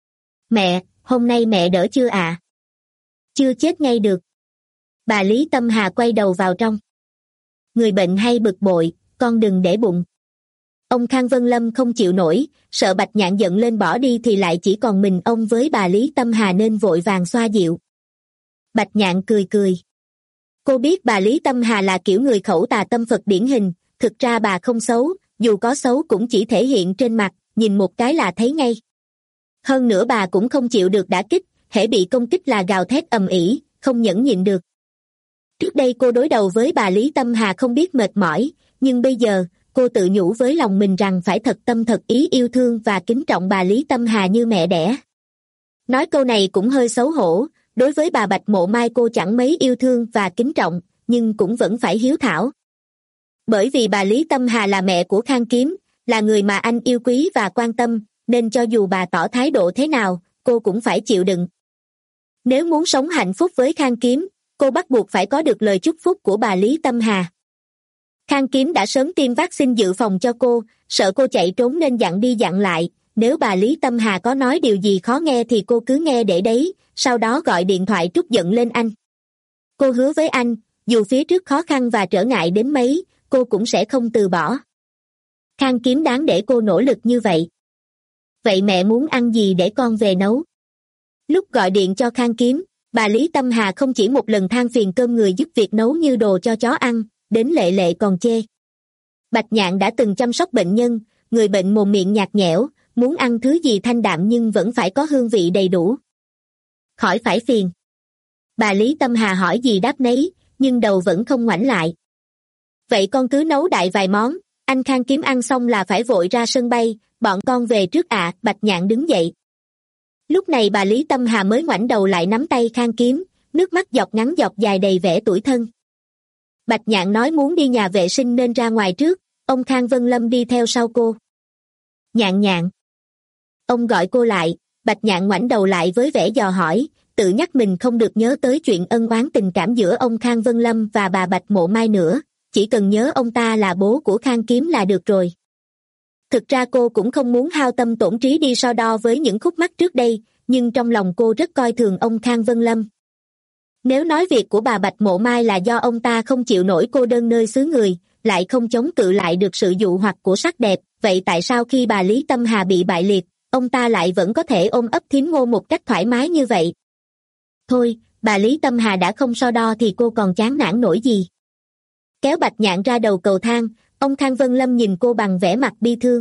Mẹ, hôm nay mẹ đỡ chưa ạ? À? Chưa chết ngay được. Bà Lý Tâm Hà quay đầu vào trong. Người bệnh hay bực bội, con đừng để bụng. Ông Khang Vân Lâm không chịu nổi, sợ Bạch Nhạn giận lên bỏ đi thì lại chỉ còn mình ông với bà Lý Tâm Hà nên vội vàng xoa dịu. Bạch Nhạn cười cười. Cô biết bà Lý Tâm Hà là kiểu người khẩu tà tâm Phật điển hình, thực ra bà không xấu, dù có xấu cũng chỉ thể hiện trên mặt, nhìn một cái là thấy ngay. Hơn nữa bà cũng không chịu được đả kích, hễ bị công kích là gào thét ầm ĩ, không nhẫn nhịn được. Trước đây cô đối đầu với bà Lý Tâm Hà không biết mệt mỏi, nhưng bây giờ, cô tự nhủ với lòng mình rằng phải thật tâm thật ý yêu thương và kính trọng bà Lý Tâm Hà như mẹ đẻ. Nói câu này cũng hơi xấu hổ, đối với bà Bạch Mộ Mai cô chẳng mấy yêu thương và kính trọng, nhưng cũng vẫn phải hiếu thảo. Bởi vì bà Lý Tâm Hà là mẹ của Khang Kiếm, là người mà anh yêu quý và quan tâm, nên cho dù bà tỏ thái độ thế nào, cô cũng phải chịu đựng. Nếu muốn sống hạnh phúc với Khang Kiếm, cô bắt buộc phải có được lời chúc phúc của bà Lý Tâm Hà. Khang Kiếm đã sớm tiêm vaccine dự phòng cho cô, sợ cô chạy trốn nên dặn đi dặn lại, nếu bà Lý Tâm Hà có nói điều gì khó nghe thì cô cứ nghe để đấy, sau đó gọi điện thoại trút giận lên anh. Cô hứa với anh, dù phía trước khó khăn và trở ngại đến mấy, cô cũng sẽ không từ bỏ. Khang Kiếm đáng để cô nỗ lực như vậy. Vậy mẹ muốn ăn gì để con về nấu? Lúc gọi điện cho Khang Kiếm, bà Lý Tâm Hà không chỉ một lần than phiền cơm người giúp việc nấu như đồ cho chó ăn, đến lệ lệ còn chê. Bạch Nhạn đã từng chăm sóc bệnh nhân, người bệnh mồm miệng nhạt nhẽo, muốn ăn thứ gì thanh đạm nhưng vẫn phải có hương vị đầy đủ. Khỏi phải phiền. Bà Lý Tâm Hà hỏi gì đáp nấy, nhưng đầu vẫn không ngoảnh lại. Vậy con cứ nấu đại vài món, anh Khang Kiếm ăn xong là phải vội ra sân bay, bọn con về trước ạ. À, Bạch Nhạn đứng dậy. Lúc này bà Lý Tâm Hà mới ngoảnh đầu lại nắm tay Khang Kiếm, nước mắt giọt ngắn giọt dài đầy vẻ tủi thân. Bạch Nhạn nói muốn đi nhà vệ sinh nên ra ngoài trước, ông Khang Vân Lâm đi theo sau cô. Nhạn Nhạn. Ông gọi cô lại, Bạch Nhạn ngoảnh đầu lại với vẻ dò hỏi, tự nhắc mình không được nhớ tới chuyện ân oán tình cảm giữa ông Khang Vân Lâm và bà Bạch Mộ Mai nữa, chỉ cần nhớ ông ta là bố của Khang Kiếm là được rồi. Thực ra cô cũng không muốn hao tâm tổn trí đi so đo với những khúc mắc trước đây, nhưng trong lòng cô rất coi thường ông Khang Vân Lâm. Nếu nói việc của bà Bạch Mộ Mai là do ông ta không chịu nổi cô đơn nơi xứ người, lại không chống cự lại được sự dụ hoặc của sắc đẹp, vậy tại sao khi bà Lý Tâm Hà bị bại liệt, ông ta lại vẫn có thể ôm ấp thím Ngô một cách thoải mái như vậy? Thôi, bà Lý Tâm Hà đã không so đo thì cô còn chán nản nổi gì. Kéo Bạch Nhạn ra đầu cầu thang, ông Khang Vân Lâm nhìn cô bằng vẻ mặt bi thương.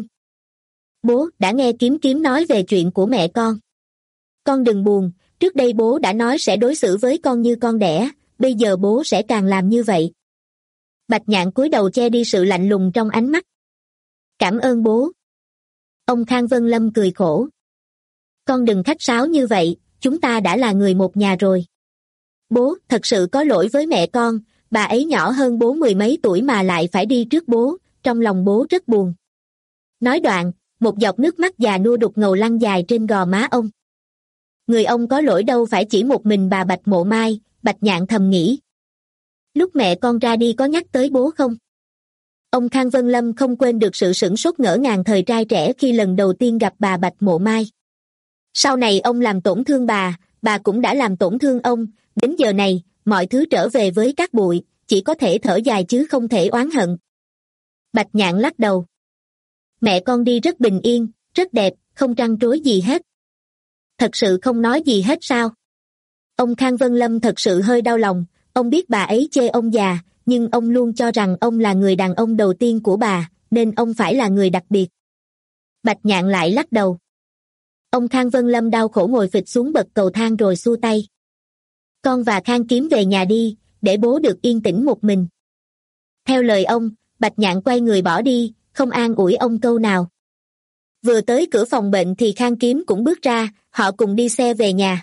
Bố đã nghe Kiếm Kiếm nói về chuyện của mẹ con. Con đừng buồn, trước đây bố đã nói sẽ đối xử với con như con đẻ, bây giờ bố sẽ càng làm như vậy. Bạch Nhạn cúi đầu che đi sự lạnh lùng trong ánh mắt. Cảm ơn bố. Ông Khang Vân Lâm cười khổ. Con đừng khách sáo như vậy, chúng ta đã là người một nhà rồi. Bố, thật sự có lỗi với mẹ con, bà ấy nhỏ hơn bố mười mấy tuổi mà lại phải đi trước bố, trong lòng bố rất buồn. Nói đoạn, một giọt nước mắt già nua đục ngầu lăn dài trên gò má ông. Người ông có lỗi đâu phải chỉ một mình bà Bạch Mộ Mai, Bạch Nhạn thầm nghĩ. Lúc mẹ con ra đi có nhắc tới bố không? Ông Khang Vân Lâm không quên được sự sửng sốt ngỡ ngàng thời trai trẻ khi lần đầu tiên gặp bà Bạch Mộ Mai. Sau này ông làm tổn thương bà, bà cũng đã làm tổn thương ông, đến giờ này, mọi thứ trở về với cát bụi, chỉ có thể thở dài chứ không thể oán hận. Bạch Nhạn lắc đầu. Mẹ con đi rất bình yên, rất đẹp, không trăn trối gì hết. Thật sự không nói gì hết sao? Ông Khang Vân Lâm thật sự hơi đau lòng, ông biết bà ấy chê ông già, nhưng ông luôn cho rằng ông là người đàn ông đầu tiên của bà, nên ông phải là người đặc biệt. Bạch Nhạn lại lắc đầu. Ông Khang Vân Lâm đau khổ ngồi phịch xuống bậc cầu thang rồi xua tay. Con và Khang Kiếm về nhà đi, để bố được yên tĩnh một mình. Theo lời ông, Bạch Nhạn quay người bỏ đi, không an ủi ông câu nào. Vừa tới cửa phòng bệnh thì Khang Kiếm cũng bước ra, họ cùng đi xe về nhà.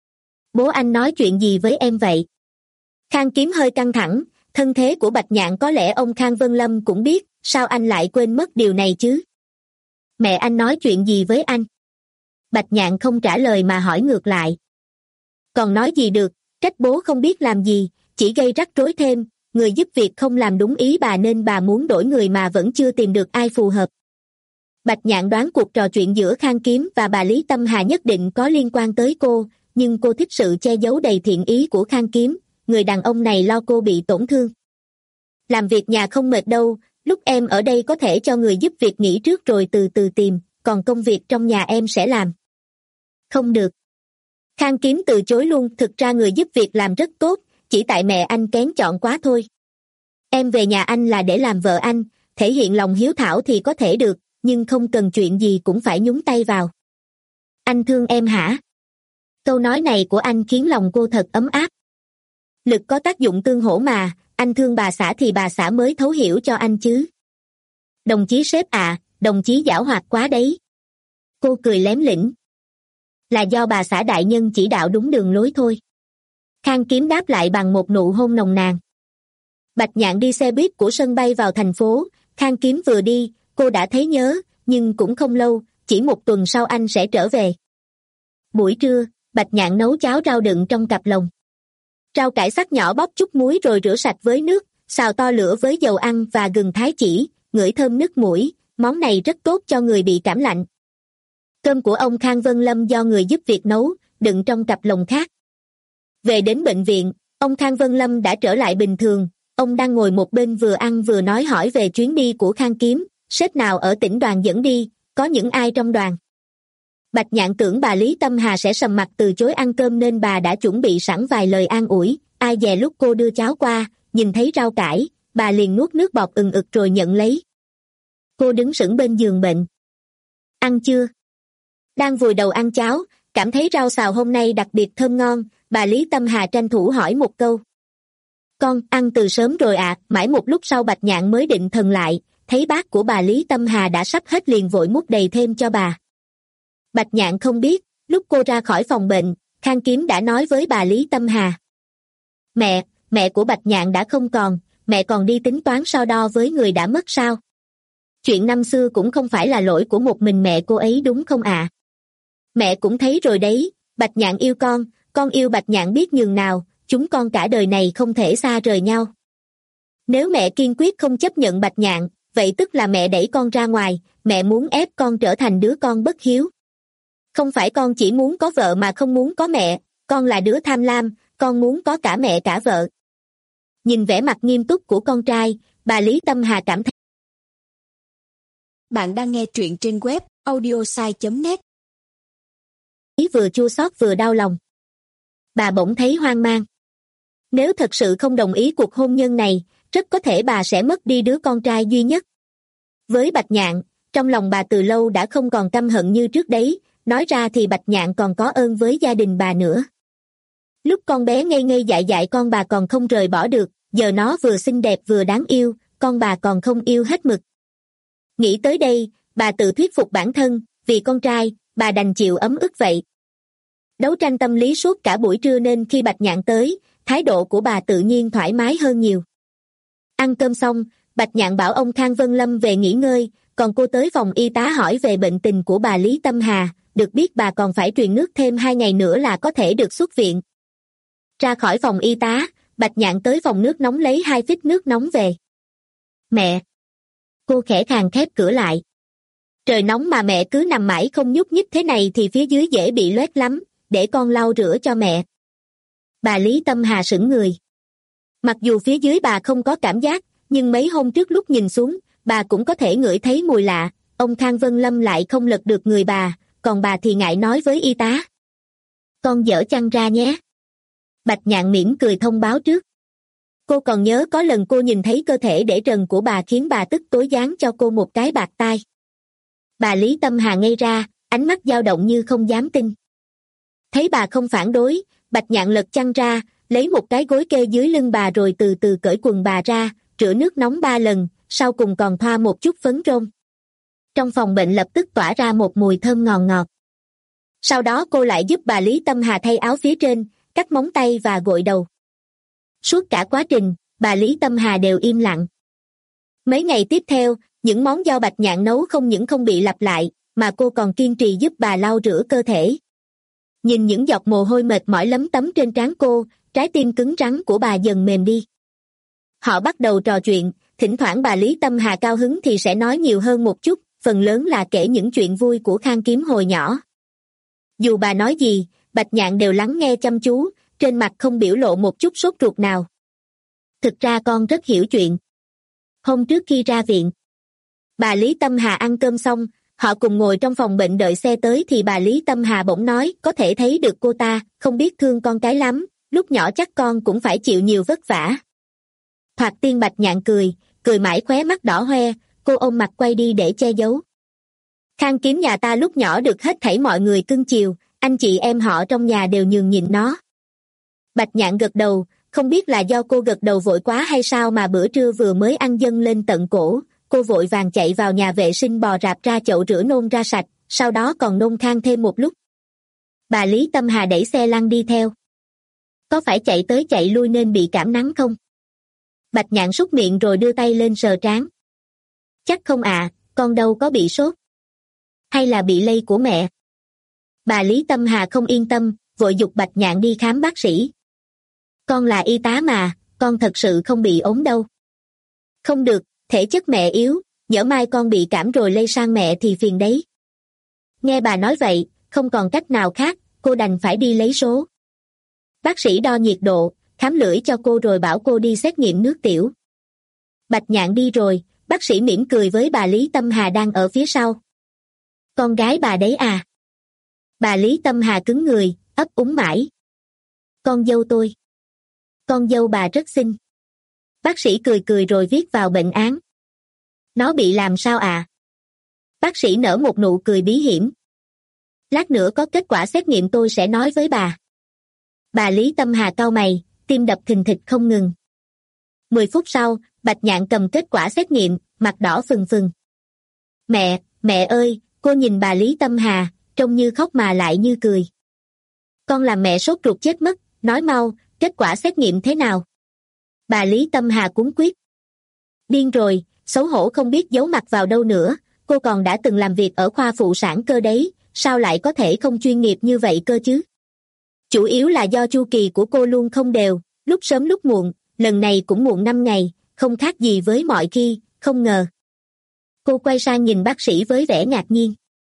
Bố anh nói chuyện gì với em vậy? Khang Kiếm hơi căng thẳng, thân thế của Bạch Nhạn có lẽ ông Khang Vân Lâm cũng biết, sao anh lại quên mất điều này chứ? Mẹ anh nói chuyện gì với anh? Bạch Nhạn không trả lời mà hỏi ngược lại. Còn nói gì được, trách bố không biết làm gì, chỉ gây rắc rối thêm, người giúp việc không làm đúng ý bà nên bà muốn đổi người mà vẫn chưa tìm được ai phù hợp. Bạch Nhạn đoán cuộc trò chuyện giữa Khang Kiếm và bà Lý Tâm Hà nhất định có liên quan tới cô, nhưng cô thích sự che giấu đầy thiện ý của Khang Kiếm, người đàn ông này lo cô bị tổn thương. Làm việc nhà không mệt đâu, lúc em ở đây có thể cho người giúp việc nghỉ trước rồi từ từ tìm, còn công việc trong nhà em sẽ làm. Không được. Khang Kiếm từ chối luôn, thực ra người giúp việc làm rất tốt, chỉ tại mẹ anh kén chọn quá thôi. Em về nhà anh là để làm vợ anh, thể hiện lòng hiếu thảo thì có thể được, nhưng không cần chuyện gì cũng phải nhúng tay vào. Anh thương em hả? Câu nói này của anh khiến lòng cô thật ấm áp. Lực có tác dụng tương hỗ mà, anh thương bà xã thì bà xã mới thấu hiểu cho anh chứ. Đồng chí sếp à, đồng chí giảo hoạt quá đấy. Cô cười lém lĩnh. Là do bà xã đại nhân chỉ đạo đúng đường lối thôi. Khang Kiếm đáp lại bằng một nụ hôn nồng nàn. Bạch Nhạn đi xe buýt của sân bay vào thành phố, Khang Kiếm vừa đi, cô đã thấy nhớ, nhưng cũng không lâu, chỉ một tuần sau anh sẽ trở về. Buổi trưa, Bạch Nhạn nấu cháo rau đựng trong cặp lồng. Rau cải sắc nhỏ bóp chút muối rồi rửa sạch với nước, xào to lửa với dầu ăn và gừng thái chỉ, ngửi thơm nức mũi, món này rất tốt cho người bị cảm lạnh. Cơm của ông Khang Vân Lâm do người giúp việc nấu, đựng trong cặp lồng khác. Về đến bệnh viện, ông Khang Vân Lâm đã trở lại bình thường, ông đang ngồi một bên vừa ăn vừa nói hỏi về chuyến đi của Khang Kiếm, sếp nào ở tỉnh đoàn dẫn đi, có những ai trong đoàn. Bạch Nhạn tưởng bà Lý Tâm Hà sẽ sầm mặt từ chối ăn cơm nên bà đã chuẩn bị sẵn vài lời an ủi, ai dè lúc cô đưa cháo qua, nhìn thấy rau cải, bà liền nuốt nước bọt ừng ực rồi nhận lấy. Cô đứng sững bên giường bệnh. Ăn chưa? Đang vùi đầu ăn cháo, cảm thấy rau xào hôm nay đặc biệt thơm ngon, bà Lý Tâm Hà tranh thủ hỏi một câu. Con ăn từ sớm rồi ạ, à, mãi một lúc sau Bạch Nhạn mới định thần lại, thấy bát của bà Lý Tâm Hà đã sắp hết liền vội múc đầy thêm cho bà. Bạch Nhạn không biết, lúc cô ra khỏi phòng bệnh, Khang Kiếm đã nói với bà Lý Tâm Hà. Mẹ, mẹ của Bạch Nhạn đã không còn, mẹ còn đi tính toán so đo với người đã mất sao? Chuyện năm xưa cũng không phải là lỗi của một mình mẹ cô ấy đúng không ạ? À? Mẹ cũng thấy rồi đấy, Bạch Nhạn yêu con, con yêu Bạch Nhạn biết nhường nào, chúng con cả đời này không thể xa rời nhau. Nếu mẹ kiên quyết không chấp nhận Bạch Nhạn, vậy tức là mẹ đẩy con ra ngoài, mẹ muốn ép con trở thành đứa con bất hiếu. Không phải con chỉ muốn có vợ mà không muốn có mẹ, con là đứa tham lam, con muốn có cả mẹ cả vợ. Nhìn vẻ mặt nghiêm túc của con trai, bà Lý Tâm Hà cảm thấy. Bạn đang nghe truyện trên web audiosai chấm net. Ý vừa chua xót vừa đau lòng. Bà bỗng thấy hoang mang. Nếu thật sự không đồng ý cuộc hôn nhân này, rất có thể bà sẽ mất đi đứa con trai duy nhất. Với Bạch Nhạn, trong lòng bà từ lâu đã không còn căm hận như trước đấy, nói ra thì Bạch Nhạn còn có ơn với gia đình bà nữa. Lúc con bé ngây ngây dại dại con bà còn không rời bỏ được, giờ nó vừa xinh đẹp vừa đáng yêu, con bà còn không yêu hết mực. Nghĩ tới đây, bà tự thuyết phục bản thân, vì con trai, bà đành chịu ấm ức vậy. Đấu tranh tâm lý suốt cả buổi trưa nên khi Bạch Nhạn tới, thái độ của bà tự nhiên thoải mái hơn nhiều. Ăn cơm xong, Bạch Nhạn bảo ông Khang Vân Lâm về nghỉ ngơi, còn cô tới phòng y tá hỏi về bệnh tình của bà Lý Tâm Hà, được biết bà còn phải truyền nước thêm hai ngày nữa là có thể được xuất viện. Ra khỏi phòng y tá, Bạch Nhạn tới phòng nước nóng lấy hai phích nước nóng về. Mẹ! Cô khẽ khàng khép cửa lại. Trời nóng mà mẹ cứ nằm mãi không nhúc nhích thế này thì phía dưới dễ bị loét lắm, để con lau rửa cho mẹ. Bà Lý Tâm Hà sững người. Mặc dù phía dưới bà không có cảm giác, nhưng mấy hôm trước lúc nhìn xuống, bà cũng có thể ngửi thấy mùi lạ. Ông Khang Vân Lâm lại không lật được người bà, còn bà thì ngại nói với y tá. Con dỡ chăn ra nhé. Bạch Nhạn mỉm cười thông báo trước. Cô còn nhớ có lần cô nhìn thấy cơ thể để trần của bà khiến bà tức tối giáng cho cô một cái bạt tai. Bà Lý Tâm Hà ngây ra, ánh mắt dao động như không dám tin. Thấy bà không phản đối, Bạch Nhạn lật chăn ra, lấy một cái gối kê dưới lưng bà rồi từ từ cởi quần bà ra, rửa nước nóng ba lần, sau cùng còn thoa một chút phấn rôm. Trong phòng bệnh lập tức tỏa ra một mùi thơm ngọt ngọt. Sau đó cô lại giúp bà Lý Tâm Hà thay áo phía trên, cắt móng tay và gội đầu. Suốt cả quá trình, bà Lý Tâm Hà đều im lặng. Mấy ngày tiếp theo, những món do Bạch Nhạn nấu không những không bị lặp lại, mà cô còn kiên trì giúp bà lau rửa cơ thể. Nhìn những giọt mồ hôi mệt mỏi lấm tấm trên trán cô, trái tim cứng rắn của bà dần mềm đi. Họ bắt đầu trò chuyện, thỉnh thoảng bà Lý Tâm Hà cao hứng thì sẽ nói nhiều hơn một chút, phần lớn là kể những chuyện vui của Khang Kiếm hồi nhỏ. Dù bà nói gì, Bạch Nhạn đều lắng nghe chăm chú, trên mặt không biểu lộ một chút sốt ruột nào. Thực ra con rất hiểu chuyện. Hôm trước khi ra viện, bà Lý Tâm Hà ăn cơm xong, họ cùng ngồi trong phòng bệnh đợi xe tới thì bà Lý Tâm Hà bỗng nói có thể thấy được cô ta không biết thương con cái lắm, lúc nhỏ chắc con cũng phải chịu nhiều vất vả. Thoạt tiên Bạch Nhạn cười, cười mãi khóe mắt đỏ hoe, cô ôm mặt quay đi để che giấu. Khang Kiếm nhà ta lúc nhỏ được hết thảy mọi người cưng chiều, anh chị em họ trong nhà đều nhường nhịn nó. Bạch Nhạn gật đầu, không biết là do cô gật đầu vội quá hay sao mà bữa trưa vừa mới ăn dâng lên tận cổ, cô vội vàng chạy vào nhà vệ sinh bò rạp ra chậu rửa nôn ra sạch, sau đó còn nôn khan thêm một lúc. Bà Lý Tâm Hà đẩy xe lăn đi theo. Có phải chạy tới chạy lui nên bị cảm nắng không? Bạch Nhạn súc miệng rồi đưa tay lên sờ trán. Chắc không ạ, con đâu có bị sốt. Hay là bị lây của mẹ? Bà Lý Tâm Hà không yên tâm, vội giục Bạch Nhạn đi khám bác sĩ. Con là y tá mà, con thật sự không bị ốm đâu. Không được, thể chất mẹ yếu, nhỡ mai con bị cảm rồi lây sang mẹ thì phiền đấy. Nghe bà nói vậy, không còn cách nào khác, cô đành phải đi lấy số. Bác sĩ đo nhiệt độ, khám lưỡi cho cô rồi bảo cô đi xét nghiệm nước tiểu. Bạch Nhạn đi rồi, bác sĩ mỉm cười với bà Lý Tâm Hà đang ở phía sau. Con gái bà đấy à? Bà Lý Tâm Hà cứng người, ấp úng mãi. Con dâu tôi. Con dâu bà rất xinh. Bác sĩ cười cười rồi viết vào bệnh án. Nó bị làm sao à? Bác sĩ nở một nụ cười bí hiểm. Lát nữa có kết quả xét nghiệm tôi sẽ nói với bà. Bà Lý Tâm Hà cau mày, tim đập thình thịch không ngừng. Mười phút sau, Bạch Nhạn cầm kết quả xét nghiệm, mặt đỏ phừng phừng. Mẹ, mẹ ơi, cô nhìn bà Lý Tâm Hà, trông như khóc mà lại như cười. Con làm mẹ sốt ruột chết mất, nói mau, kết quả xét nghiệm thế nào? Bà Lý Tâm Hà cuống quýt. Điên rồi, xấu hổ không biết giấu mặt vào đâu nữa, cô còn đã từng làm việc ở khoa phụ sản cơ đấy, sao lại có thể không chuyên nghiệp như vậy cơ chứ? Chủ yếu là do chu kỳ của cô luôn không đều, lúc sớm lúc muộn, lần này cũng muộn năm ngày, không khác gì với mọi khi, không ngờ. Cô quay sang nhìn bác sĩ với vẻ ngạc nhiên.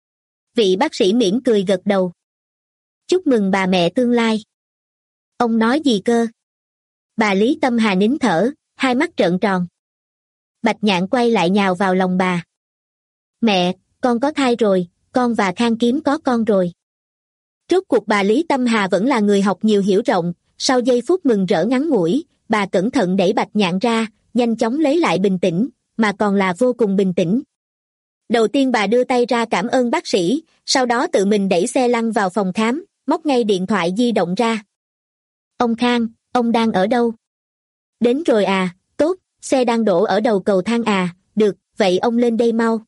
Vị bác sĩ mỉm cười gật đầu. Chúc mừng bà mẹ tương lai. Ông nói gì cơ? Bà Lý Tâm Hà nín thở, hai mắt trợn tròn. Bạch Nhạn quay lại nhào vào lòng bà. Mẹ, con có thai rồi, con và Khang Kiếm có con rồi. Rốt cuộc bà Lý Tâm Hà vẫn là người học nhiều hiểu rộng, sau giây phút mừng rỡ ngắn ngủi, bà cẩn thận đẩy Bạch Nhạn ra, nhanh chóng lấy lại bình tĩnh, mà còn là vô cùng bình tĩnh. Đầu tiên bà đưa tay ra cảm ơn bác sĩ, sau đó tự mình đẩy xe lăn vào phòng khám, móc ngay điện thoại di động ra. Ông Khang, ông đang ở đâu? Đến rồi à, tốt, xe đang đổ ở đầu cầu thang à, được, vậy ông lên đây mau.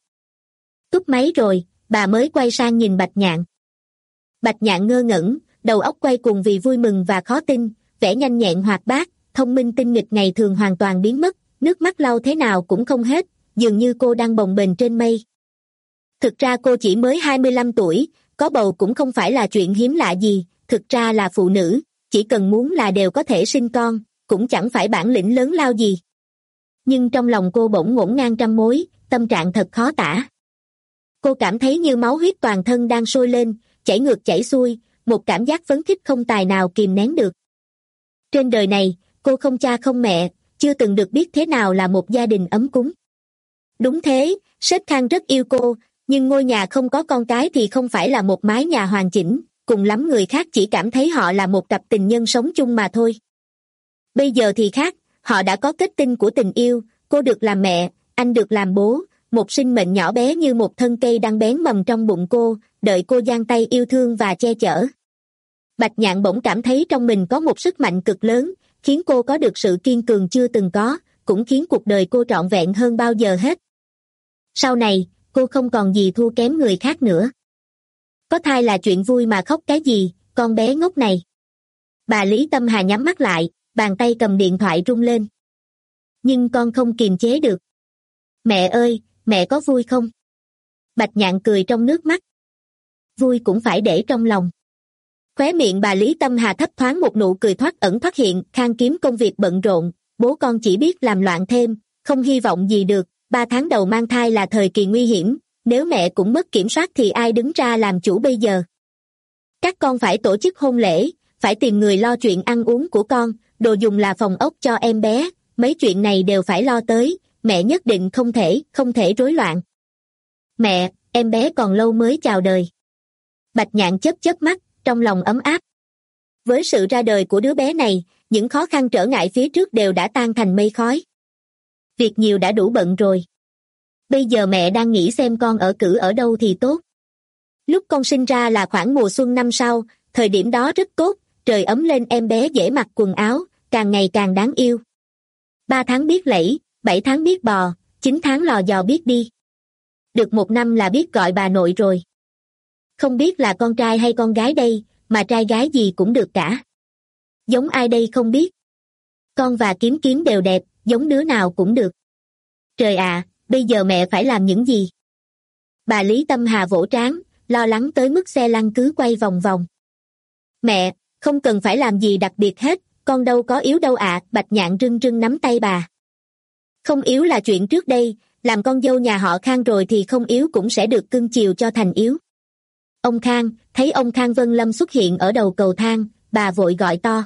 Cúp máy rồi, bà mới quay sang nhìn Bạch Nhạn. Bạch Nhạn ngơ ngẩn, đầu óc quay cuồng vì vui mừng và khó tin, vẻ nhanh nhẹn hoạt bát, thông minh tinh nghịch ngày thường hoàn toàn biến mất, nước mắt lau thế nào cũng không hết, dường như cô đang bồng bềnh trên mây. Thực ra cô chỉ mới hai mươi lăm tuổi, có bầu cũng không phải là chuyện hiếm lạ gì, thực ra là phụ nữ, chỉ cần muốn là đều có thể sinh con, cũng chẳng phải bản lĩnh lớn lao gì. Nhưng trong lòng cô bỗng ngổn ngang trăm mối, tâm trạng thật khó tả. Cô cảm thấy như máu huyết toàn thân đang sôi lên, chảy ngược chảy xuôi, một cảm giác phấn khích không tài nào kìm nén được. Trên đời này, cô không cha không mẹ, chưa từng được biết thế nào là một gia đình ấm cúng. Đúng thế, sếp Khang rất yêu cô, nhưng ngôi nhà không có con cái thì không phải là một mái nhà hoàn chỉnh, cùng lắm người khác chỉ cảm thấy họ là một cặp tình nhân sống chung mà thôi. Bây giờ thì khác, họ đã có kết tinh của tình yêu, cô được làm mẹ, anh được làm bố, một sinh mệnh nhỏ bé như một thân cây đang bén mầm trong bụng cô, đợi cô giang tay yêu thương và che chở. Bạch Nhạn bỗng cảm thấy trong mình có một sức mạnh cực lớn, khiến cô có được sự kiên cường chưa từng có, cũng khiến cuộc đời cô trọn vẹn hơn bao giờ hết. Sau này, cô không còn gì thua kém người khác nữa. Có thai là chuyện vui mà khóc cái gì, con bé ngốc này. Bà Lý Tâm Hà nhắm mắt lại, bàn tay cầm điện thoại rung lên. Nhưng con không kiềm chế được. Mẹ ơi, mẹ có vui không? Bạch Nhạn cười trong nước mắt. Vui cũng phải để trong lòng. Khóe miệng bà Lý Tâm Hà thấp thoáng một nụ cười thoát ẩn thoát hiện, Khang kiếm công việc bận rộn, bố con chỉ biết làm loạn thêm, không hy vọng gì được, ba tháng đầu mang thai là thời kỳ nguy hiểm, nếu mẹ cũng mất kiểm soát thì ai đứng ra làm chủ bây giờ? Các con phải tổ chức hôn lễ, phải tìm người lo chuyện ăn uống của con, đồ dùng là phòng ốc cho em bé, mấy chuyện này đều phải lo tới, mẹ nhất định không thể, không thể rối loạn. Mẹ, em bé còn lâu mới chào đời. Bạch Nhạn chớp chớp mắt, trong lòng ấm áp. Với sự ra đời của đứa bé này, những khó khăn trở ngại phía trước đều đã tan thành mây khói. Việc nhiều đã đủ bận rồi. Bây giờ mẹ đang nghĩ xem con ở cử ở đâu thì tốt. Lúc con sinh ra là khoảng mùa xuân năm sau, thời điểm đó rất tốt, trời ấm lên em bé dễ mặc quần áo, càng ngày càng đáng yêu. Ba tháng biết lẫy, bảy tháng biết bò, chín tháng lò dò biết đi. Được một năm là biết gọi bà nội rồi. Không biết là con trai hay con gái đây, mà trai gái gì cũng được cả. Giống ai đây không biết. Con và Kiếm Kiếm đều đẹp, giống đứa nào cũng được. Trời ạ, bây giờ mẹ phải làm những gì? Bà Lý Tâm Hà vỗ trán, lo lắng tới mức xe lăn cứ quay vòng vòng. Mẹ, không cần phải làm gì đặc biệt hết, con đâu có yếu đâu ạ. Bạch Nhạn rưng rưng nắm tay bà. Không yếu là chuyện trước đây, làm con dâu nhà họ Khang rồi thì không yếu cũng sẽ được cưng chiều cho thành yếu. Ông Khang, thấy ông Khang Vân Lâm xuất hiện ở đầu cầu thang, bà vội gọi to.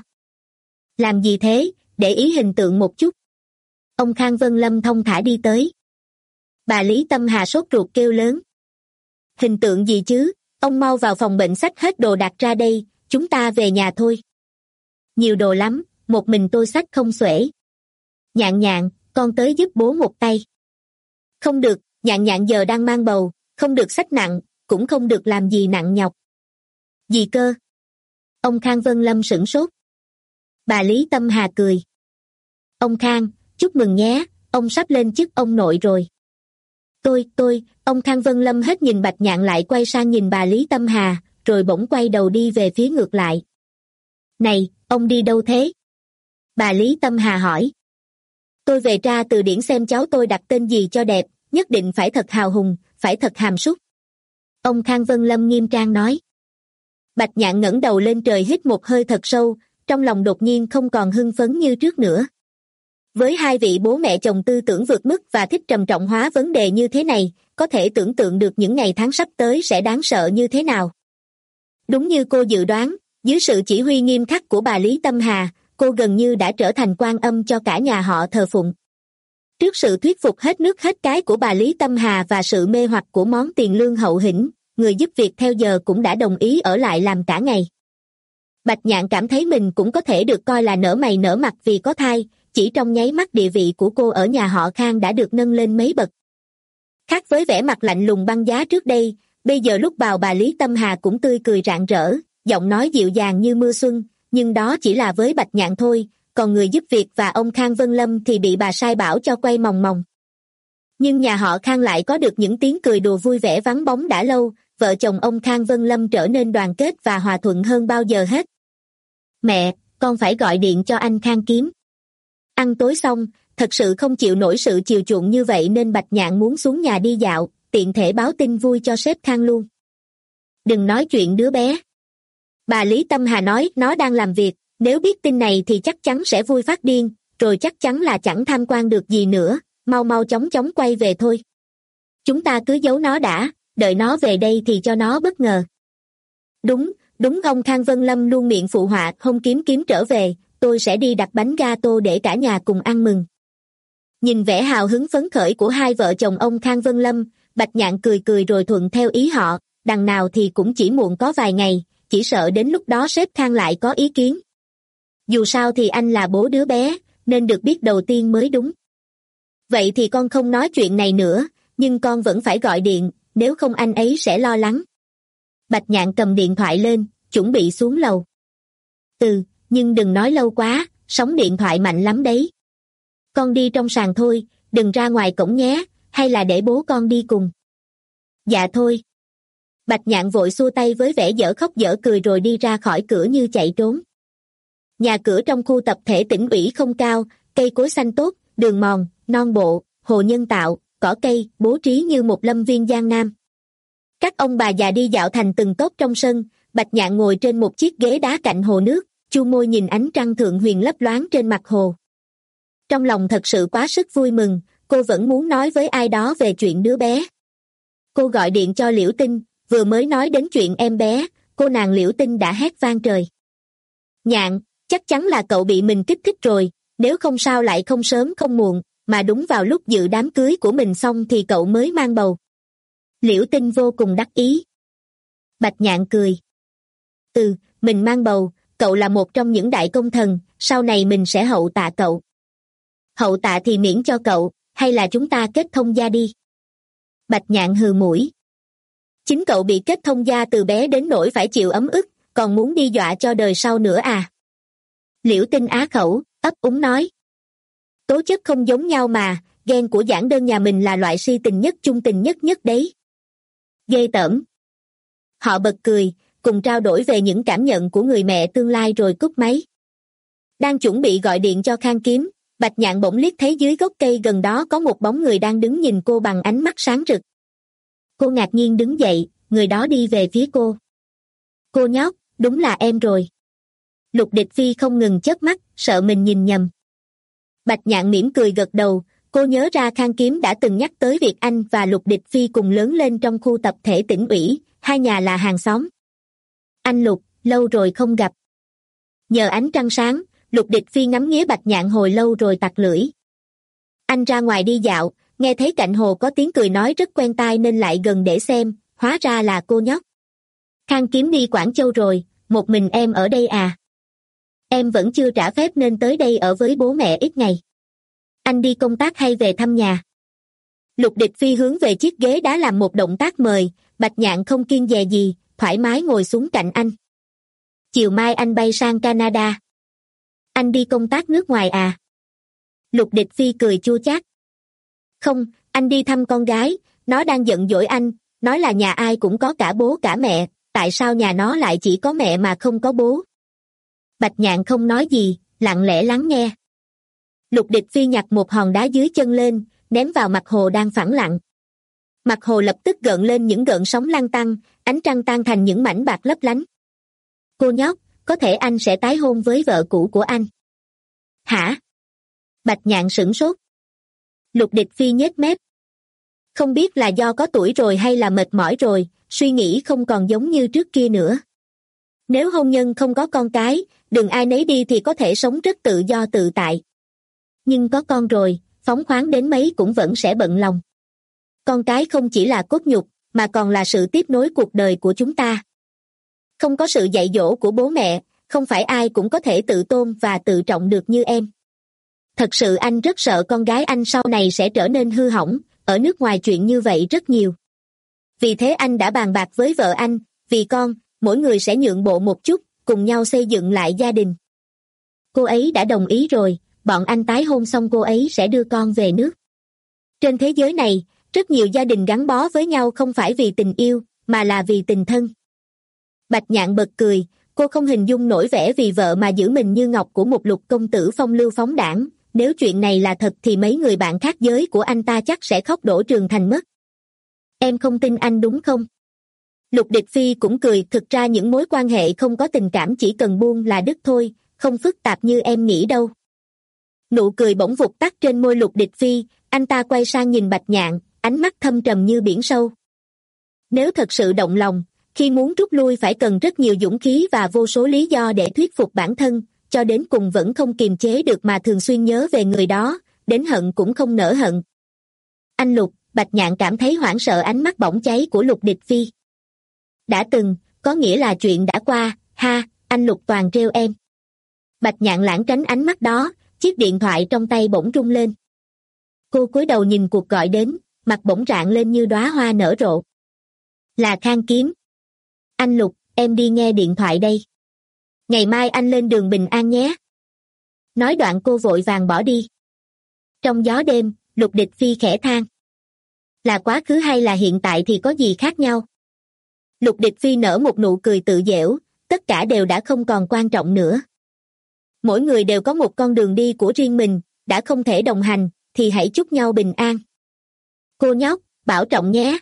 Làm gì thế, để ý hình tượng một chút. Ông Khang Vân Lâm thong thả đi tới. Bà Lý Tâm Hà sốt ruột kêu lớn. Hình tượng gì chứ, ông mau vào phòng bệnh xách hết đồ đạc ra đây, chúng ta về nhà thôi. Nhiều đồ lắm, một mình tôi xách không xuể. Nhạn Nhạn, con tới giúp bố một tay. Không được, Nhạn Nhạn giờ đang mang bầu, không được xách nặng, cũng không được làm gì nặng nhọc. Gì cơ? Ông Khang Vân Lâm sửng sốt. Bà Lý Tâm Hà cười. Ông Khang, chúc mừng nhé, ông sắp lên chức ông nội rồi. Tôi, tôi, ông Khang Vân Lâm hết nhìn Bạch Nhạn lại quay sang nhìn bà Lý Tâm Hà, rồi bỗng quay đầu đi về phía ngược lại. Này, ông đi đâu thế? Bà Lý Tâm Hà hỏi. Tôi về tra từ điển xem cháu tôi đặt tên gì cho đẹp, nhất định phải thật hào hùng, phải thật hàm súc. Ông Khang Vân Lâm nghiêm trang nói. Bạch Nhạn ngẩng đầu lên trời hít một hơi thật sâu, trong lòng đột nhiên không còn hưng phấn như trước nữa. Với hai vị bố mẹ chồng tư tưởng vượt mức và thích trầm trọng hóa vấn đề như thế này, có thể tưởng tượng được những ngày tháng sắp tới sẽ đáng sợ như thế nào. Đúng như cô dự đoán, dưới sự chỉ huy nghiêm khắc của bà Lý Tâm Hà, cô gần như đã trở thành quan âm cho cả nhà họ thờ phụng. Trước sự thuyết phục hết nước hết cái của bà Lý Tâm Hà và sự mê hoặc của món tiền lương hậu hĩnh, người giúp việc theo giờ cũng đã đồng ý ở lại làm cả ngày. Bạch Nhạn cảm thấy mình cũng có thể được coi là nở mày nở mặt vì có thai, chỉ trong nháy mắt địa vị của cô ở nhà họ Khang đã được nâng lên mấy bậc. Khác với vẻ mặt lạnh lùng băng giá trước đây, bây giờ lúc bào bà Lý Tâm Hà cũng tươi cười rạng rỡ, giọng nói dịu dàng như mưa xuân, nhưng đó chỉ là với Bạch Nhạn thôi, còn người giúp việc và ông Khang Vân Lâm thì bị bà sai bảo cho quay mòng mòng. Nhưng nhà họ Khang lại có được những tiếng cười đùa vui vẻ vắng bóng đã lâu, vợ chồng ông Khang Vân Lâm trở nên đoàn kết và hòa thuận hơn bao giờ hết. Mẹ, con phải gọi điện cho anh Khang Kiếm. Ăn tối xong, thật sự không chịu nổi sự chiều chuộng như vậy nên Bạch Nhạn muốn xuống nhà đi dạo, tiện thể báo tin vui cho sếp Khang luôn. Đừng nói chuyện đứa bé. Bà Lý Tâm Hà nói nó đang làm việc, nếu biết tin này thì chắc chắn sẽ vui phát điên, rồi chắc chắn là chẳng tham quan được gì nữa, mau mau chóng chóng quay về thôi. Chúng ta cứ giấu nó đã, đợi nó về đây thì cho nó bất ngờ. Đúng, đúng ông Khang Vân Lâm luôn miệng phụ họa, không Kiếm Kiếm trở về, tôi sẽ đi đặt bánh gato để cả nhà cùng ăn mừng. Nhìn vẻ hào hứng phấn khởi của hai vợ chồng ông Khang Vân Lâm, Bạch Nhạn cười cười rồi thuận theo ý họ, đằng nào thì cũng chỉ muộn có vài ngày, chỉ sợ đến lúc đó sếp Khang lại có ý kiến. Dù sao thì anh là bố đứa bé, nên được biết đầu tiên mới đúng. Vậy thì con không nói chuyện này nữa, nhưng con vẫn phải gọi điện, nếu không anh ấy sẽ lo lắng. Bạch Nhạn cầm điện thoại lên, chuẩn bị xuống lầu. Ừ, nhưng đừng nói lâu quá, sóng điện thoại mạnh lắm đấy. Con đi trong sàn thôi, đừng ra ngoài cổng nhé, hay là để bố con đi cùng. Dạ thôi. Bạch Nhạn vội xua tay với vẻ dở khóc dở cười rồi đi ra khỏi cửa như chạy trốn. Nhà cửa trong khu tập thể tỉnh ủy không cao, cây cối xanh tốt, đường mòn, non bộ, hồ nhân tạo, cỏ cây, bố trí như một lâm viên Giang Nam. Các ông bà già đi dạo thành từng tốp trong sân, Bạch Nhạn ngồi trên một chiếc ghế đá cạnh hồ nước, chu môi nhìn ánh trăng thượng huyền lấp loáng trên mặt hồ. Trong lòng thật sự quá sức vui mừng, cô vẫn muốn nói với ai đó về chuyện đứa bé. Cô gọi điện cho Liễu Tinh, vừa mới nói đến chuyện em bé, cô nàng Liễu Tinh đã hét vang trời. Nhạn, chắc chắn là cậu bị mình kích thích rồi, nếu không sao lại không sớm không muộn, mà đúng vào lúc dự đám cưới của mình xong thì cậu mới mang bầu. Liễu Tinh vô cùng đắc ý. Bạch Nhạn cười. Ừ, mình mang bầu, cậu là một trong những đại công thần, sau này mình sẽ hậu tạ cậu. Hậu tạ thì miễn cho cậu, hay là chúng ta kết thông gia đi. Bạch Nhạn hừ mũi. Chính cậu bị kết thông gia từ bé đến nỗi phải chịu ấm ức, còn muốn đi dọa cho đời sau nữa à? Liễu Tinh á khẩu, ấp úng nói. Tố chất không giống nhau mà, ghen của giảng đơn nhà mình là loại si tình nhất trung tình nhất nhất đấy. Ghê tởm. Họ bật cười, cùng trao đổi về những cảm nhận của người mẹ tương lai rồi cúp máy. Đang chuẩn bị gọi điện cho Khang Kiếm, Bạch Nhạn bỗng liếc thấy dưới gốc cây gần đó có một bóng người đang đứng nhìn cô bằng ánh mắt sáng rực. Cô ngạc nhiên đứng dậy, người đó đi về phía cô. Cô nhóc, đúng là em rồi. Lục Địch Phi không ngừng chớp mắt, sợ mình nhìn nhầm. Bạch Nhạn mỉm cười gật đầu, cô nhớ ra Khang Kiếm đã từng nhắc tới việc anh và Lục Địch Phi cùng lớn lên trong khu tập thể tỉnh ủy, hai nhà là hàng xóm. Anh Lục, lâu rồi không gặp. Nhờ ánh trăng sáng, Lục Địch Phi ngắm nghía Bạch Nhạn hồi lâu rồi tặc lưỡi. Anh ra ngoài đi dạo, nghe thấy cạnh hồ có tiếng cười nói rất quen tai nên lại gần để xem, hóa ra là cô nhóc. Khang Kiếm đi Quảng Châu rồi, một mình em ở đây à? Em vẫn chưa trả phép nên tới đây ở với bố mẹ ít ngày. Anh đi công tác hay về thăm nhà? Lục Địch Phi hướng về chiếc ghế đá làm một động tác mời, Bạch Nhạn không kiêng dè gì, thoải mái ngồi xuống cạnh anh. Chiều mai anh bay sang Canada. Anh đi công tác nước ngoài à? Lục Địch Phi cười chua chát. Không, anh đi thăm con gái, nó đang giận dỗi anh, nói là nhà ai cũng có cả bố cả mẹ, tại sao nhà nó lại chỉ có mẹ mà không có bố? Bạch Nhạn không nói gì, lặng lẽ lắng nghe. Lục Địch Phi nhặt một hòn đá dưới chân lên, ném vào mặt hồ đang phẳng lặng. Mặt hồ lập tức gợn lên những gợn sóng lăn tăn, ánh trăng tan thành những mảnh bạc lấp lánh. Cô nhóc, có thể anh sẽ tái hôn với vợ cũ của anh. Hả? Bạch Nhạn sửng sốt. Lục Địch Phi nhếch mép. Không biết là do có tuổi rồi hay là mệt mỏi rồi, suy nghĩ không còn giống như trước kia nữa. Nếu hôn nhân không có con cái, đừng ai nấy đi thì có thể sống rất tự do tự tại. Nhưng có con rồi, phóng khoáng đến mấy cũng vẫn sẽ bận lòng. Con cái không chỉ là cốt nhục, mà còn là sự tiếp nối cuộc đời của chúng ta. Không có sự dạy dỗ của bố mẹ, không phải ai cũng có thể tự tôn và tự trọng được như em. Thật sự anh rất sợ con gái anh sau này sẽ trở nên hư hỏng, ở nước ngoài chuyện như vậy rất nhiều. Vì thế anh đã bàn bạc với vợ anh, vì con, mỗi người sẽ nhượng bộ một chút, cùng nhau xây dựng lại gia đình. Cô ấy đã đồng ý rồi, bọn anh tái hôn xong cô ấy sẽ đưa con về nước. Trên thế giới này, rất nhiều gia đình gắn bó với nhau không phải vì tình yêu, mà là vì tình thân. Bạch Nhạn bật cười, cô không hình dung nổi vẻ vì vợ mà giữ mình như ngọc của một Lục công tử phong lưu phóng đãng. Nếu chuyện này là thật thì mấy người bạn khác giới của anh ta chắc sẽ khóc đổ trường thành mất. Em không tin anh đúng không? Lục Địch Phi cũng cười, thực ra những mối quan hệ không có tình cảm chỉ cần buông là đứt thôi, không phức tạp như em nghĩ đâu. Nụ cười bỗng vụt tắt trên môi Lục Địch Phi, anh ta quay sang nhìn Bạch Nhạn, ánh mắt thâm trầm như biển sâu. Nếu thật sự động lòng, khi muốn rút lui phải cần rất nhiều dũng khí và vô số lý do để thuyết phục bản thân, cho đến cùng vẫn không kiềm chế được mà thường xuyên nhớ về người đó, đến hận cũng không nỡ hận. Anh Lục, Bạch Nhạn cảm thấy hoảng sợ ánh mắt bỏng cháy của Lục Địch Phi. Đã từng, có nghĩa là chuyện đã qua, ha, anh Lục toàn trêu em. Bạch Nhạn lảng tránh ánh mắt đó, chiếc điện thoại trong tay bỗng rung lên. Cô cúi đầu nhìn cuộc gọi đến, mặt bỗng rạng lên như đóa hoa nở rộ. Là Khang Kiếm. Anh Lục, em đi nghe điện thoại đây. Ngày mai anh lên đường bình an nhé. Nói đoạn cô vội vàng bỏ đi. Trong gió đêm, Lục Địch Phi khẽ than. Là quá khứ hay là hiện tại thì có gì khác nhau? Lục Địch Phi nở một nụ cười tự giễu, tất cả đều đã không còn quan trọng nữa. Mỗi người đều có một con đường đi của riêng mình, đã không thể đồng hành, thì hãy chúc nhau bình an. Cô nhóc, bảo trọng nhé.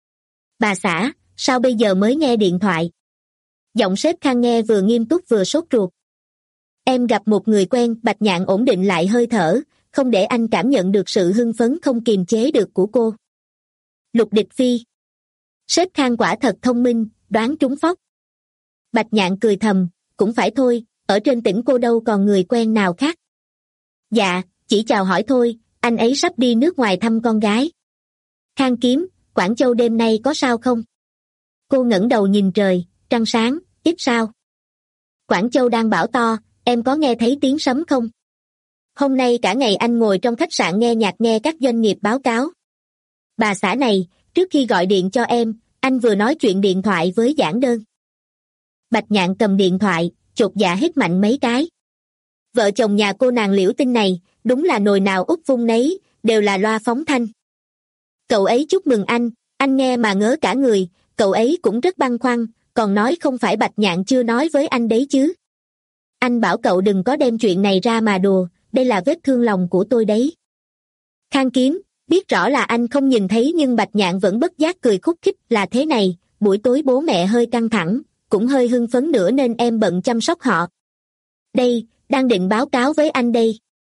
Bà xã, sao bây giờ mới nghe điện thoại? Giọng sếp Khang nghe vừa nghiêm túc vừa sốt ruột. Em gặp một người quen. Bạch Nhạn ổn định lại hơi thở, không để anh cảm nhận được sự hưng phấn không kiềm chế được của cô. Lục Địch Phi. Sếp Khang quả thật thông minh, đoán trúng phóc. Bạch Nhạn cười thầm, cũng phải thôi, ở trên tỉnh cô đâu còn người quen nào khác. Dạ, chỉ chào hỏi thôi, anh ấy sắp đi nước ngoài thăm con gái. Khang Kiếm, Quảng Châu đêm nay có sao không? Cô ngẩng đầu nhìn trời, trăng sáng, ít sao. Quảng Châu đang bão to, em có nghe thấy tiếng sấm không? Hôm nay cả ngày anh ngồi trong khách sạn nghe nhạc nghe các doanh nghiệp báo cáo. Bà xã này, trước khi gọi điện cho em, anh vừa nói chuyện điện thoại với giảng đơn. Bạch Nhạn cầm điện thoại, chột dạ hít mạnh mấy cái. Vợ chồng nhà cô nàng Liễu Tinh này, đúng là nồi nào úp vung nấy, đều là loa phóng thanh. Cậu ấy chúc mừng anh, anh nghe mà ngớ cả người, cậu ấy cũng rất băn khoăn, còn nói không phải Bạch Nhạn chưa nói với anh đấy chứ. Anh bảo cậu đừng có đem chuyện này ra mà đùa, đây là vết thương lòng của tôi đấy. Khang Kiếm, biết rõ là anh không nhìn thấy nhưng Bạch Nhạn vẫn bất giác cười khúc khích. Là thế này, buổi tối bố mẹ hơi căng thẳng, cũng hơi hưng phấn nữa nên em bận chăm sóc họ. Đây, đang định báo cáo với anh đây.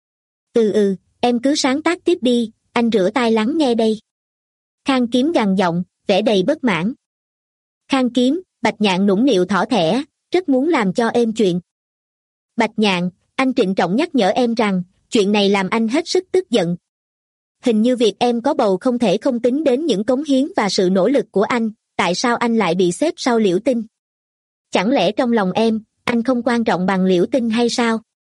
Ừ ừ, em cứ sáng tác tiếp đi, anh rửa tai lắng nghe đây. Khang Kiếm gằn giọng, vẻ đầy bất mãn. Khang Kiếm, Bạch Nhạn nũng nịu thỏ thẻ, rất muốn làm cho êm chuyện. Bạch Nhạn, anh trịnh trọng nhắc nhở em rằng, chuyện này làm anh hết sức tức giận. Hình như việc em có bầu không thể không tính đến những cống hiến và sự nỗ lực của anh, tại sao anh lại bị xếp sau Liễu Tinh? Chẳng lẽ trong lòng em, anh không quan trọng bằng Liễu Tinh hay sao?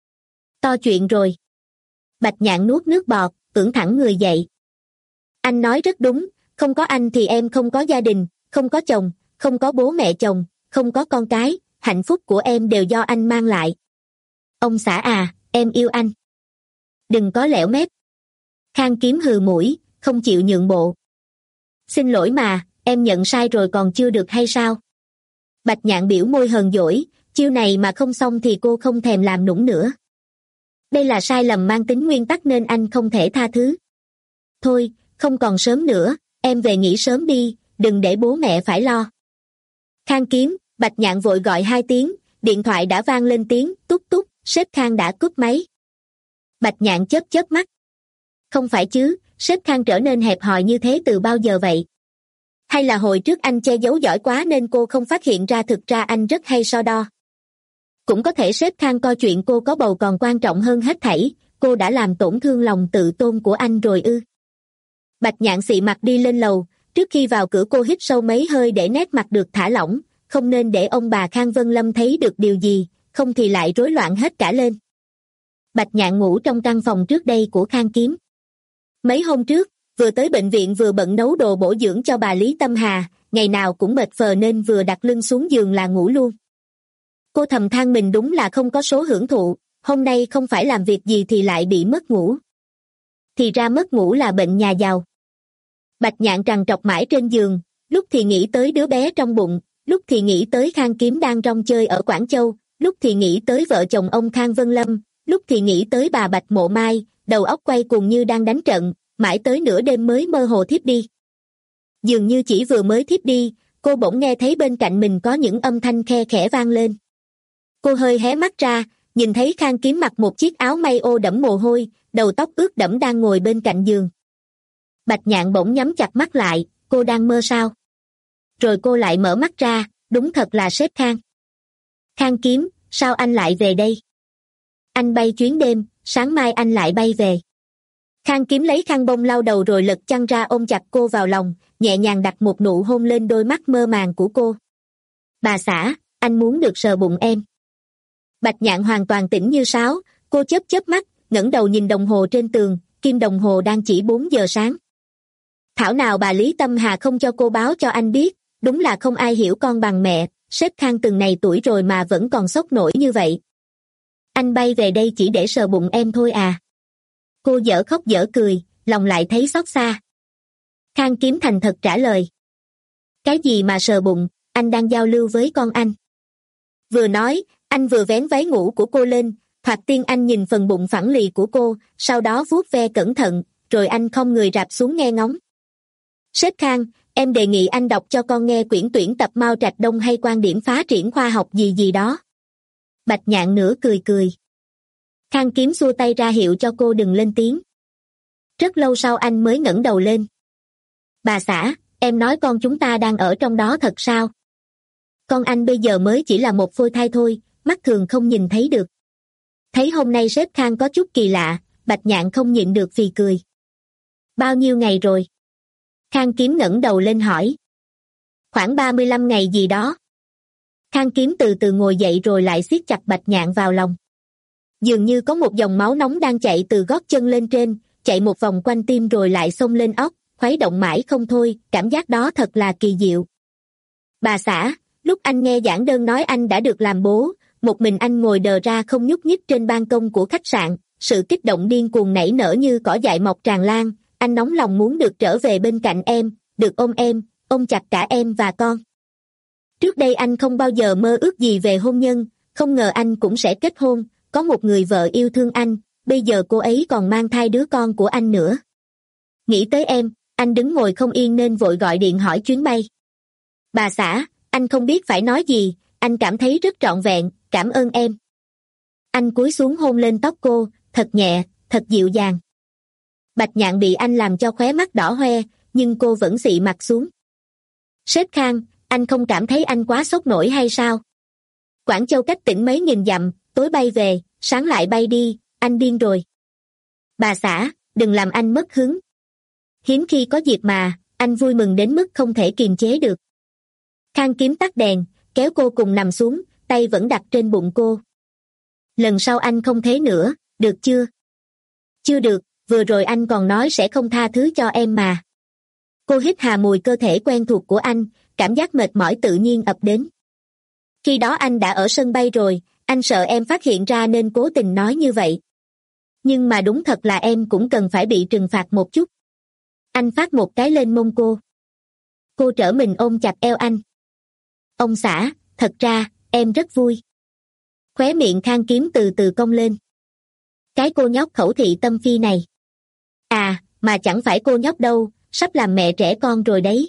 To chuyện rồi. Bạch Nhạn nuốt nước bọt, ưỡn thẳng người dậy. Anh nói rất đúng, không có anh thì em không có gia đình, không có chồng, không có bố mẹ chồng, không có con cái, hạnh phúc của em đều do anh mang lại. Ông xã à, em yêu anh. Đừng có lẻo mép. Khang Kiếm hừ mũi, không chịu nhượng bộ. Xin lỗi mà, em nhận sai rồi còn chưa được hay sao? Bạch Nhạn biểu môi hờn dỗi, chiêu này mà không xong thì cô không thèm làm nũng nữa. Đây là sai lầm mang tính nguyên tắc nên anh không thể tha thứ. Thôi, không còn sớm nữa, em về nghỉ sớm đi, đừng để bố mẹ phải lo. Khang Kiếm, Bạch Nhạn vội gọi hai tiếng, điện thoại đã vang lên tiếng tút tút, sếp Khang đã cúp máy. Bạch Nhạn chớp chớp mắt. Không phải chứ, sếp Khang trở nên hẹp hòi như thế từ bao giờ vậy? Hay là hồi trước anh che giấu giỏi quá nên cô không phát hiện ra thực ra anh rất hay so đo? Cũng có thể sếp Khang coi chuyện cô có bầu còn quan trọng hơn hết thảy, cô đã làm tổn thương lòng tự tôn của anh rồi ư? Bạch Nhạn xị mặt đi lên lầu, trước khi vào cửa cô hít sâu mấy hơi để nét mặt được thả lỏng, không nên để ông bà Khang Vân Lâm thấy được điều gì, không thì lại rối loạn hết cả lên. Bạch Nhạn ngủ trong căn phòng trước đây của Khang Kiếm. Mấy hôm trước, vừa tới bệnh viện vừa bận nấu đồ bổ dưỡng cho bà Lý Tâm Hà, ngày nào cũng mệt phờ nên vừa đặt lưng xuống giường là ngủ luôn. Cô thầm than mình đúng là không có số hưởng thụ, hôm nay không phải làm việc gì thì lại bị mất ngủ. Thì ra mất ngủ là bệnh nhà giàu. Bạch Nhạn trằn trọc mãi trên giường, lúc thì nghĩ tới đứa bé trong bụng, lúc thì nghĩ tới Khang Kiếm đang rong chơi ở Quảng Châu, lúc thì nghĩ tới vợ chồng ông Khang Vân Lâm, lúc thì nghĩ tới bà Bạch Mộ Mai, đầu óc quay cuồng như đang đánh trận, mãi tới nửa đêm mới mơ hồ thiếp đi. Dường như chỉ vừa mới thiếp đi, cô bỗng nghe thấy bên cạnh mình có những âm thanh khe khẽ vang lên. Cô hơi hé mắt ra, nhìn thấy Khang Kiếm mặc một chiếc áo may ô đẫm mồ hôi, đầu tóc ướt đẫm đang ngồi bên cạnh giường. Bạch Nhạn bỗng nhắm chặt mắt lại, cô đang mơ sao? Rồi cô lại mở mắt ra, đúng thật là sếp Khang. Khang Kiếm, sao anh lại về đây? Anh bay chuyến đêm, sáng mai anh lại bay về. Khang Kiếm lấy khăn bông lau đầu rồi lật chăn ra ôm chặt cô vào lòng, nhẹ nhàng đặt một nụ hôn lên đôi mắt mơ màng của cô. Bà xã, anh muốn được sờ bụng em. Bạch Nhạn hoàn toàn tỉnh như sáo, cô chớp chớp mắt, ngẩng đầu nhìn đồng hồ trên tường, kim đồng hồ đang chỉ bốn giờ sáng. Thảo nào bà Lý Tâm Hà không cho cô báo cho anh biết, đúng là không ai hiểu con bằng mẹ, sếp Khang từng này tuổi rồi mà vẫn còn sốc nổi như vậy. Anh bay về đây chỉ để sờ bụng em thôi à? Cô dở khóc dở cười, lòng lại thấy xót xa. Khang Kiếm thành thật trả lời. Cái gì mà sờ bụng, anh đang giao lưu với con anh. Vừa nói, anh vừa vén váy ngủ của cô lên, thoạt tiên anh nhìn phần bụng phẳng lì của cô, sau đó vuốt ve cẩn thận, rồi anh không người rạp xuống nghe ngóng. Sếp Khang, em đề nghị anh đọc cho con nghe quyển tuyển tập Mao Trạch Đông hay quan điểm phá triển khoa học gì gì đó. Bạch Nhạn nửa cười cười. Khang Kiếm xua tay ra hiệu cho cô đừng lên tiếng. Rất lâu sau anh mới ngẩng đầu lên. Bà xã, em nói con chúng ta đang ở trong đó thật sao? Con anh bây giờ mới chỉ là một phôi thai thôi, mắt thường không nhìn thấy được. Thấy hôm nay sếp Khang có chút kỳ lạ, Bạch Nhạn không nhịn được phì cười. Bao nhiêu ngày rồi? Khang Kiếm ngẩng đầu lên hỏi. Khoảng ba mươi lăm ngày gì đó. Khang Kiếm từ từ ngồi dậy rồi lại siết chặt Bạch Nhạn vào lòng. Dường như có một dòng máu nóng đang chạy từ gót chân lên trên, chạy một vòng quanh tim rồi lại xông lên óc, khuấy động mãi không thôi, cảm giác đó thật là kỳ diệu. Bà xã, lúc anh nghe giảng đơn nói anh đã được làm bố, một mình anh ngồi đờ ra không nhúc nhích trên ban công của khách sạn, sự kích động điên cuồng nảy nở như cỏ dại mọc tràn lan, anh nóng lòng muốn được trở về bên cạnh em, được ôm em, ôm chặt cả em và con. Trước đây anh không bao giờ mơ ước gì về hôn nhân, không ngờ anh cũng sẽ kết hôn, có một người vợ yêu thương anh, bây giờ cô ấy còn mang thai đứa con của anh nữa. Nghĩ tới em, anh đứng ngồi không yên nên vội gọi điện hỏi chuyến bay. Bà xã, anh không biết phải nói gì, anh cảm thấy rất trọn vẹn, cảm ơn em. Anh cúi xuống hôn lên tóc cô, thật nhẹ, thật dịu dàng. Bạch Nhạn bị anh làm cho khóe mắt đỏ hoe, nhưng cô vẫn xị mặt xuống. Sếp Khang, anh không cảm thấy anh quá sốc nổi hay sao? Quảng Châu cách tỉnh mấy nghìn dặm, tối bay về, sáng lại bay đi, anh điên rồi. Bà xã, đừng làm anh mất hứng. Hiếm khi có dịp mà, anh vui mừng đến mức không thể kiềm chế được. Khang Kiếm tắt đèn, kéo cô cùng nằm xuống, tay vẫn đặt trên bụng cô. Lần sau anh không thế nữa, được chưa? Chưa được, vừa rồi anh còn nói sẽ không tha thứ cho em mà. Cô hít hà mùi cơ thể quen thuộc của anh, cảm giác mệt mỏi tự nhiên ập đến. Khi đó anh đã ở sân bay rồi, anh sợ em phát hiện ra nên cố tình nói như vậy. Nhưng mà đúng thật là em cũng cần phải bị trừng phạt một chút. Anh phát một cái lên mông cô. Cô trở mình ôm chặt eo anh. Ông xã, thật ra, em rất vui. Khóe miệng Khang Kiếm từ từ cong lên. Cái cô nhóc khẩu thị tâm phi này. À, mà chẳng phải cô nhóc đâu, sắp làm mẹ trẻ con rồi đấy.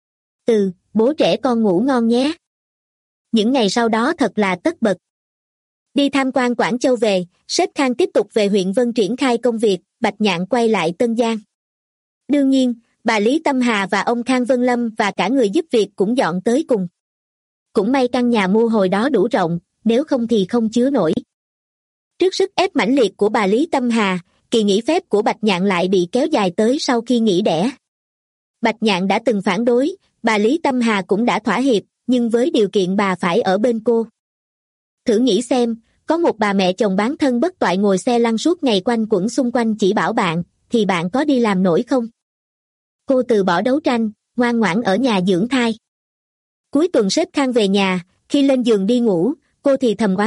Ừ, bố trẻ con ngủ ngon nhé. Những ngày sau đó thật là tất bật. Đi tham quan Quảng Châu về, sếp Khang tiếp tục về huyện Vân triển khai công việc, Bạch Nhạn quay lại Tân Giang. Đương nhiên, bà Lý Tâm Hà và ông Khang Vân Lâm và cả người giúp việc cũng dọn tới cùng. Cũng may căn nhà mua hồi đó đủ rộng, nếu không thì không chứa nổi. Trước sức ép mãnh liệt của bà Lý Tâm Hà, kỳ nghỉ phép của Bạch Nhạn lại bị kéo dài tới sau khi nghỉ đẻ. Bạch Nhạn đã từng phản đối, bà Lý Tâm Hà cũng đã thỏa hiệp, nhưng với điều kiện bà phải ở bên cô. Thử nghĩ xem, có một bà mẹ chồng bán thân bất toại ngồi xe lăn suốt ngày quanh quẩn xung quanh chỉ bảo bạn, thì bạn có đi làm nổi không? Cô từ bỏ đấu tranh, ngoan ngoãn ở nhà dưỡng thai. Cuối tuần sếp Khang về nhà, khi lên giường đi ngủ, cô thì thầm oán trách,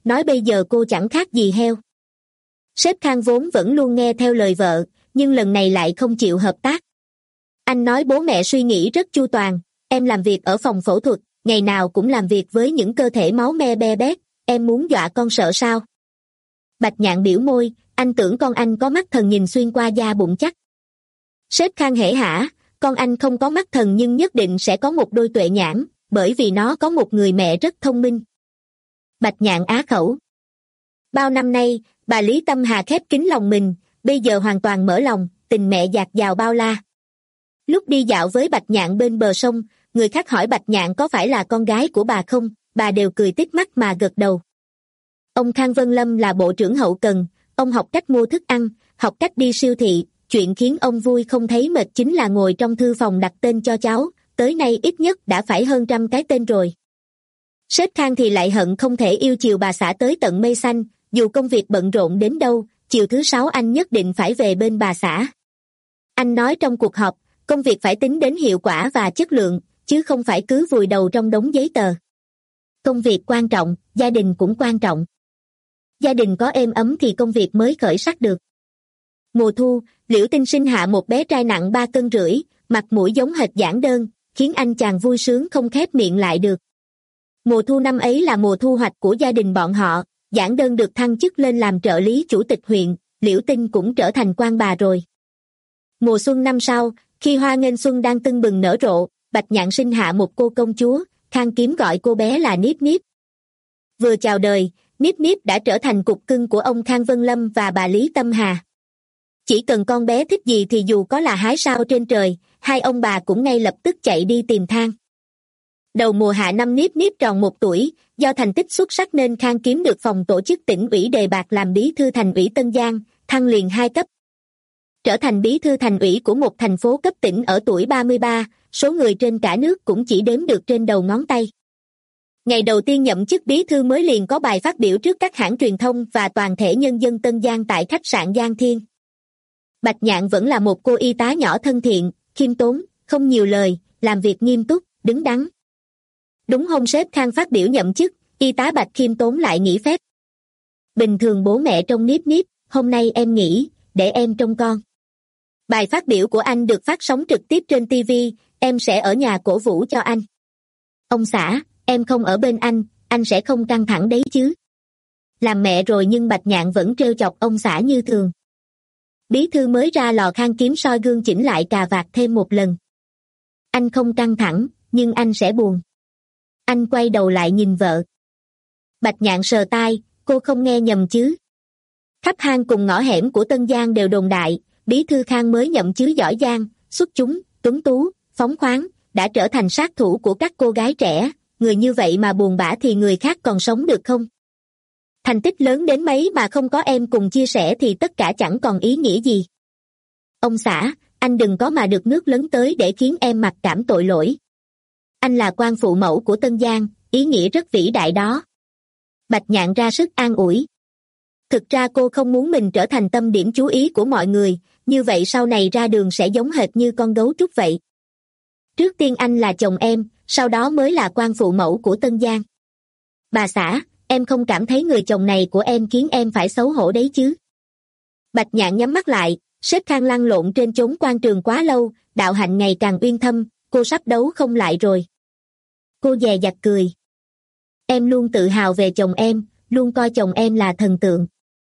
nói bây giờ cô chẳng khác gì heo. Sếp Khang vốn vẫn luôn nghe theo lời vợ, nhưng lần này lại không chịu hợp tác. Anh nói bố mẹ suy nghĩ rất chu toàn, em làm việc ở phòng phẫu thuật, ngày nào cũng làm việc với những cơ thể máu me be bét, em muốn dọa con sợ sao? Bạch Nhạn biểu môi, anh tưởng con anh có mắt thần nhìn xuyên qua da bụng chắc. Sếp Khang hể hả, con anh không có mắt thần nhưng nhất định sẽ có một đôi tuệ nhãn, bởi vì nó có một người mẹ rất thông minh. Bạch Nhạn á khẩu. Bao năm nay, bà Lý Tâm Hà khép kín lòng mình, bây giờ hoàn toàn mở lòng, tình mẹ dạt dào bao la. Lúc đi dạo với Bạch Nhạn bên bờ sông, người khác hỏi Bạch Nhạn có phải là con gái của bà không, bà đều cười tít mắt mà gật đầu. Ông Khang Vân Lâm là bộ trưởng hậu cần, ông học cách mua thức ăn, học cách đi siêu thị, chuyện khiến ông vui không thấy mệt chính là ngồi trong thư phòng đặt tên cho cháu, tới nay ít nhất đã phải hơn trăm cái tên rồi. Sếp Khang thì lại hận không thể yêu chiều bà xã tới tận mây xanh, dù công việc bận rộn đến đâu, chiều thứ sáu anh nhất định phải về bên bà xã. Anh nói trong cuộc họp, công việc phải tính đến hiệu quả và chất lượng, chứ không phải cứ vùi đầu trong đống giấy tờ. Công việc quan trọng, gia đình cũng quan trọng. Gia đình có êm ấm thì công việc mới khởi sắc được. Mùa thu, Liễu Tinh sinh hạ một bé trai nặng ba cân rưỡi, mặt mũi giống hệt giản đơn, khiến anh chàng vui sướng không khép miệng lại được. Mùa thu năm ấy là mùa thu hoạch của gia đình bọn họ, giản đơn được thăng chức lên làm trợ lý chủ tịch huyện, Liễu Tinh cũng trở thành quan bà rồi. Mùa xuân năm sau, khi hoa nghênh xuân đang tưng bừng nở rộ, Bạch Nhạn sinh hạ một cô công chúa, Khang Kiếm gọi cô bé là Niếp Niếp. Vừa chào đời, Niếp Niếp đã trở thành cục cưng của ông Khang Vân Lâm và bà Lý Tâm Hà. Chỉ cần con bé thích gì thì dù có là hái sao trên trời, hai ông bà cũng ngay lập tức chạy đi tìm than. Đầu mùa hạ năm Niếp Niếp tròn một tuổi, do thành tích xuất sắc nên Khang Kiếm được phòng tổ chức tỉnh ủy đề bạt làm bí thư thành ủy Tân Giang, thăng liền hai cấp. Trở thành bí thư thành ủy của một thành phố cấp tỉnh ở tuổi ba mươi ba, số người trên cả nước cũng chỉ đếm được trên đầu ngón tay. Ngày đầu tiên nhậm chức bí thư mới liền có bài phát biểu trước các hãng truyền thông và toàn thể nhân dân Tân Giang tại khách sạn Giang Thiên. Bạch Nhạn vẫn là một cô y tá nhỏ thân thiện, khiêm tốn, không nhiều lời, làm việc nghiêm túc, đứng đắn. Đúng hôm sếp Khang phát biểu nhậm chức, y tá Bạch khiêm tốn lại nghỉ phép. Bình thường bố mẹ trông Niếp Niếp, hôm nay em nghỉ, để em trông con. Bài phát biểu của anh được phát sóng trực tiếp trên ti vi, em sẽ ở nhà cổ vũ cho anh. Ông xã, em không ở bên anh, anh sẽ không căng thẳng đấy chứ. Làm mẹ rồi nhưng Bạch Nhạn vẫn trêu chọc ông xã như thường. Bí thư mới ra lò Khang Kiếm soi gương chỉnh lại cà vạt thêm một lần. Anh không căng thẳng, nhưng anh sẽ buồn. Anh quay đầu lại nhìn vợ. Bạch Nhạn sờ tai, cô không nghe nhầm chứ. Khắp hang cùng ngõ hẻm của Tân Giang đều đồn đại, bí thư Khang mới nhậm chức giỏi giang, xuất chúng, tuấn tú, phóng khoáng, đã trở thành sát thủ của các cô gái trẻ, người như vậy mà buồn bã thì người khác còn sống được không? Thành tích lớn đến mấy mà không có em cùng chia sẻ thì tất cả chẳng còn ý nghĩa gì. Ông xã, anh đừng có mà được nước lấn tới để khiến em mặc cảm tội lỗi. Anh là quan phụ mẫu của Tân Giang, ý nghĩa rất vĩ đại đó. Bạch Nhạn ra sức an ủi. Thực ra cô không muốn mình trở thành tâm điểm chú ý của mọi người, như vậy sau này ra đường sẽ giống hệt như con gấu trúc vậy. Trước tiên anh là chồng em, sau đó mới là quan phụ mẫu của Tân Giang. Bà xã, em không cảm thấy người chồng này của em khiến em phải xấu hổ đấy chứ? Bạch Nhạn nhắm mắt lại, sếp Khang lăn lộn trên chốn quan trường quá lâu, đạo hạnh ngày càng uyên thâm, cô sắp đấu không lại rồi. Cô dè dặt cười. Em luôn tự hào về chồng em, luôn coi chồng em là thần tượng.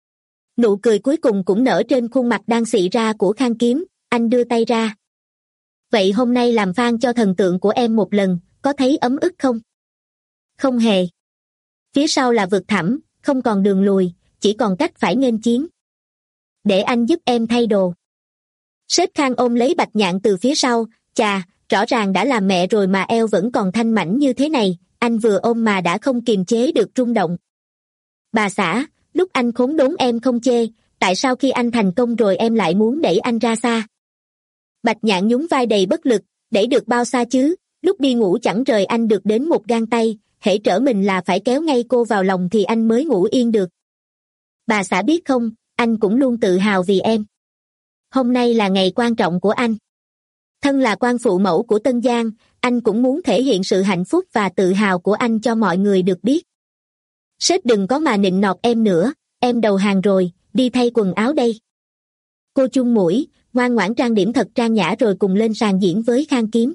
Nụ cười cuối cùng cũng nở trên khuôn mặt đang xị ra của Khang Kiếm, anh đưa tay ra. Vậy hôm nay làm fan cho thần tượng của em một lần, có thấy ấm ức không? Không hề. Phía sau là vực thẳm, không còn đường lùi, chỉ còn cách phải nghênh chiến. Để anh giúp em thay đồ. Sếp Khang ôm lấy Bạch Nhạn từ phía sau, chà, rõ ràng đã làm mẹ rồi mà eo vẫn còn thanh mảnh như thế này, anh vừa ôm mà đã không kiềm chế được rung động. Bà xã, lúc anh khốn đốn em không chê, tại sao khi anh thành công rồi em lại muốn đẩy anh ra xa? Bạch Nhạn nhún vai đầy bất lực, đẩy được bao xa chứ, lúc đi ngủ chẳng rời anh được đến một gang tay, hễ trở mình là phải kéo ngay cô vào lòng thì anh mới ngủ yên được. Bà xã biết không, anh cũng luôn tự hào vì em. Hôm nay là ngày quan trọng của anh. Thân là quan phụ mẫu của Tân Giang, anh cũng muốn thể hiện sự hạnh phúc và tự hào của anh cho mọi người được biết. Sếp đừng có mà nịnh nọt em nữa, em đầu hàng rồi, đi thay quần áo đây. Cô chung mũi, ngoan ngoãn trang điểm thật trang nhã rồi cùng lên sàn diễn với Khang Kiếm.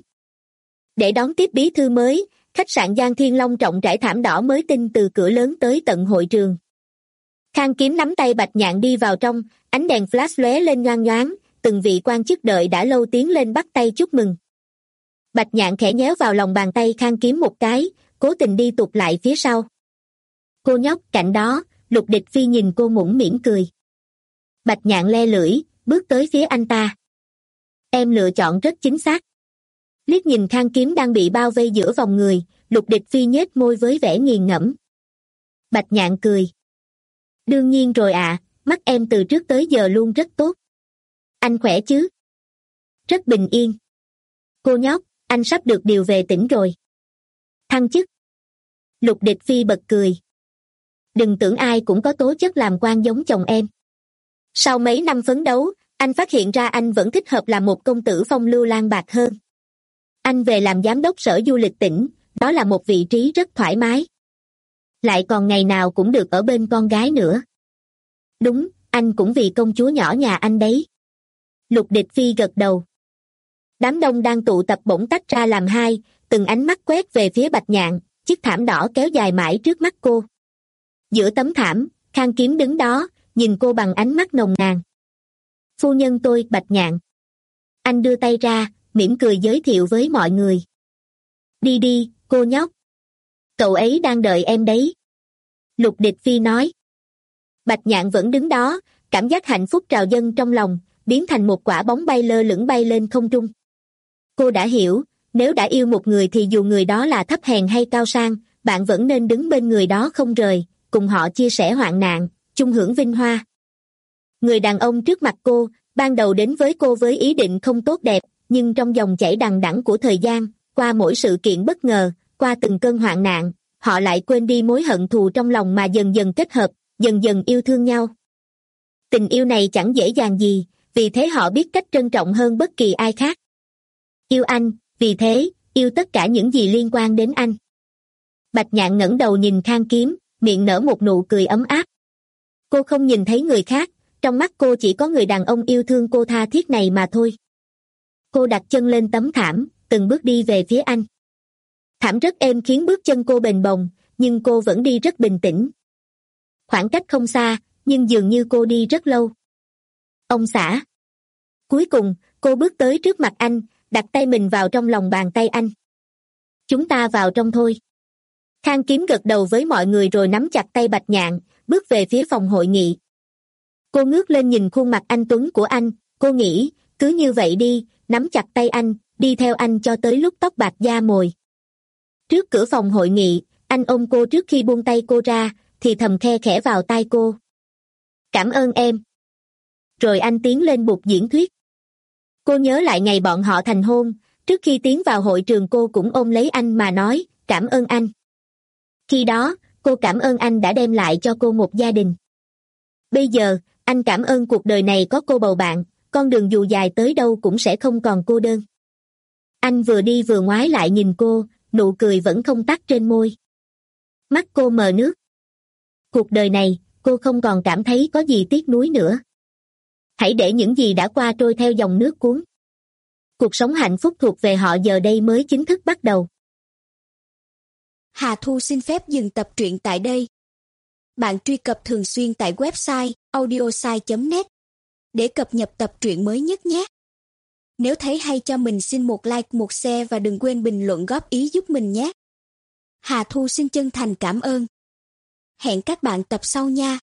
Để đón tiếp bí thư mới, khách sạn Giang Thiên Long trọng trải thảm đỏ mới tinh từ cửa lớn tới tận hội trường. Khang Kiếm nắm tay Bạch Nhạn đi vào trong, ánh đèn flash lóe lên nhoang nhoáng, từng vị quan chức đợi đã lâu tiến lên bắt tay chúc mừng. Bạch Nhạn khẽ nhéo vào lòng bàn tay Khang Kiếm một cái, cố tình đi tụt lại phía sau. Cô nhóc cạnh đó, Lục Địch Phi nhìn cô mũm mỉm cười. Bạch Nhạn le lưỡi, bước tới phía anh ta. Em lựa chọn rất chính xác. Liếc nhìn Khang Kiếm đang bị bao vây giữa vòng người, Lục Địch Phi nhếch môi với vẻ nghiền ngẫm. Bạch Nhạn cười. Đương nhiên rồi ạ, à, mắt em từ trước tới giờ luôn rất tốt. Anh khỏe chứ? Rất bình yên. Cô nhóc, anh sắp được điều về tỉnh rồi. Thăng chức. Lục Địch Phi bật cười. Đừng tưởng ai cũng có tố chất làm quan giống chồng em. Sau mấy năm phấn đấu, anh phát hiện ra anh vẫn thích hợp làm một công tử phong lưu lang bạc hơn. Anh về làm giám đốc sở du lịch tỉnh, đó là một vị trí rất thoải mái. Lại còn ngày nào cũng được ở bên con gái nữa. Đúng, anh cũng vì công chúa nhỏ nhà anh đấy. Lục Địch Phi gật đầu. Đám đông đang tụ tập bỗng tách ra làm hai, từng ánh mắt quét về phía Bạch Nhạn, chiếc thảm đỏ kéo dài mãi trước mắt cô. Giữa tấm thảm, Khang Kiếm đứng đó, nhìn cô bằng ánh mắt nồng nàn. Phu nhân tôi, Bạch Nhạn. Anh đưa tay ra, mỉm cười giới thiệu với mọi người. Đi đi, cô nhóc. Cậu ấy đang đợi em đấy. Lục Địch Phi nói. Bạch Nhạn vẫn đứng đó, cảm giác hạnh phúc trào dâng trong lòng, biến thành một quả bóng bay lơ lửng bay lên không trung. Cô đã hiểu, nếu đã yêu một người thì dù người đó là thấp hèn hay cao sang, bạn vẫn nên đứng bên người đó không rời, cùng họ chia sẻ hoạn nạn, chung hưởng vinh hoa. Người đàn ông trước mặt cô, ban đầu đến với cô với ý định không tốt đẹp, nhưng trong dòng chảy đằng đẵng của thời gian, qua mỗi sự kiện bất ngờ, qua từng cơn hoạn nạn, họ lại quên đi mối hận thù trong lòng mà dần dần kết hợp, dần dần yêu thương nhau. Tình yêu này chẳng dễ dàng gì, vì thế họ biết cách trân trọng hơn bất kỳ ai khác. Yêu anh, vì thế, yêu tất cả những gì liên quan đến anh. Bạch Nhạn ngẩng đầu nhìn Khang Kiếm, miệng nở một nụ cười ấm áp. Cô không nhìn thấy người khác, trong mắt cô chỉ có người đàn ông yêu thương cô tha thiết này mà thôi. Cô đặt chân lên tấm thảm, từng bước đi về phía anh. Thảm rất êm khiến bước chân cô bềnh bồng, nhưng cô vẫn đi rất bình tĩnh. Khoảng cách không xa, nhưng dường như cô đi rất lâu. Ông xã. Cuối cùng, cô bước tới trước mặt anh, đặt tay mình vào trong lòng bàn tay anh. Chúng ta vào trong thôi. Khang Kiếm gật đầu với mọi người rồi nắm chặt tay Bạch Nhạn, bước về phía phòng hội nghị. Cô ngước lên nhìn khuôn mặt anh tuấn của anh, cô nghĩ, cứ như vậy đi, nắm chặt tay anh, đi theo anh cho tới lúc tóc bạc da mồi. Trước cửa phòng hội nghị, anh ôm cô trước khi buông tay cô ra, thì thầm khe khẽ vào tai cô. Cảm ơn em. Rồi anh tiến lên bục diễn thuyết. Cô nhớ lại ngày bọn họ thành hôn, trước khi tiến vào hội trường cô cũng ôm lấy anh mà nói, cảm ơn anh. Khi đó, cô cảm ơn anh đã đem lại cho cô một gia đình. Bây giờ, anh cảm ơn cuộc đời này có cô bầu bạn, con đường dù dài tới đâu cũng sẽ không còn cô đơn. Anh vừa đi vừa ngoái lại nhìn cô, nụ cười vẫn không tắt trên môi. Mắt cô mờ nước. Cuộc đời này, cô không còn cảm thấy có gì tiếc nuối nữa. Hãy để những gì đã qua trôi theo dòng nước cuốn. Cuộc sống hạnh phúc thuộc về họ giờ đây mới chính thức bắt đầu. Hà Thu xin phép dừng tập truyện tại đây. Bạn truy cập thường xuyên tại website audiosai chấm net để cập nhật tập truyện mới nhất nhé. Nếu thấy hay cho mình xin một like, một share và đừng quên bình luận góp ý giúp mình nhé. Hà Thu xin chân thành cảm ơn. Hẹn các bạn tập sau nha.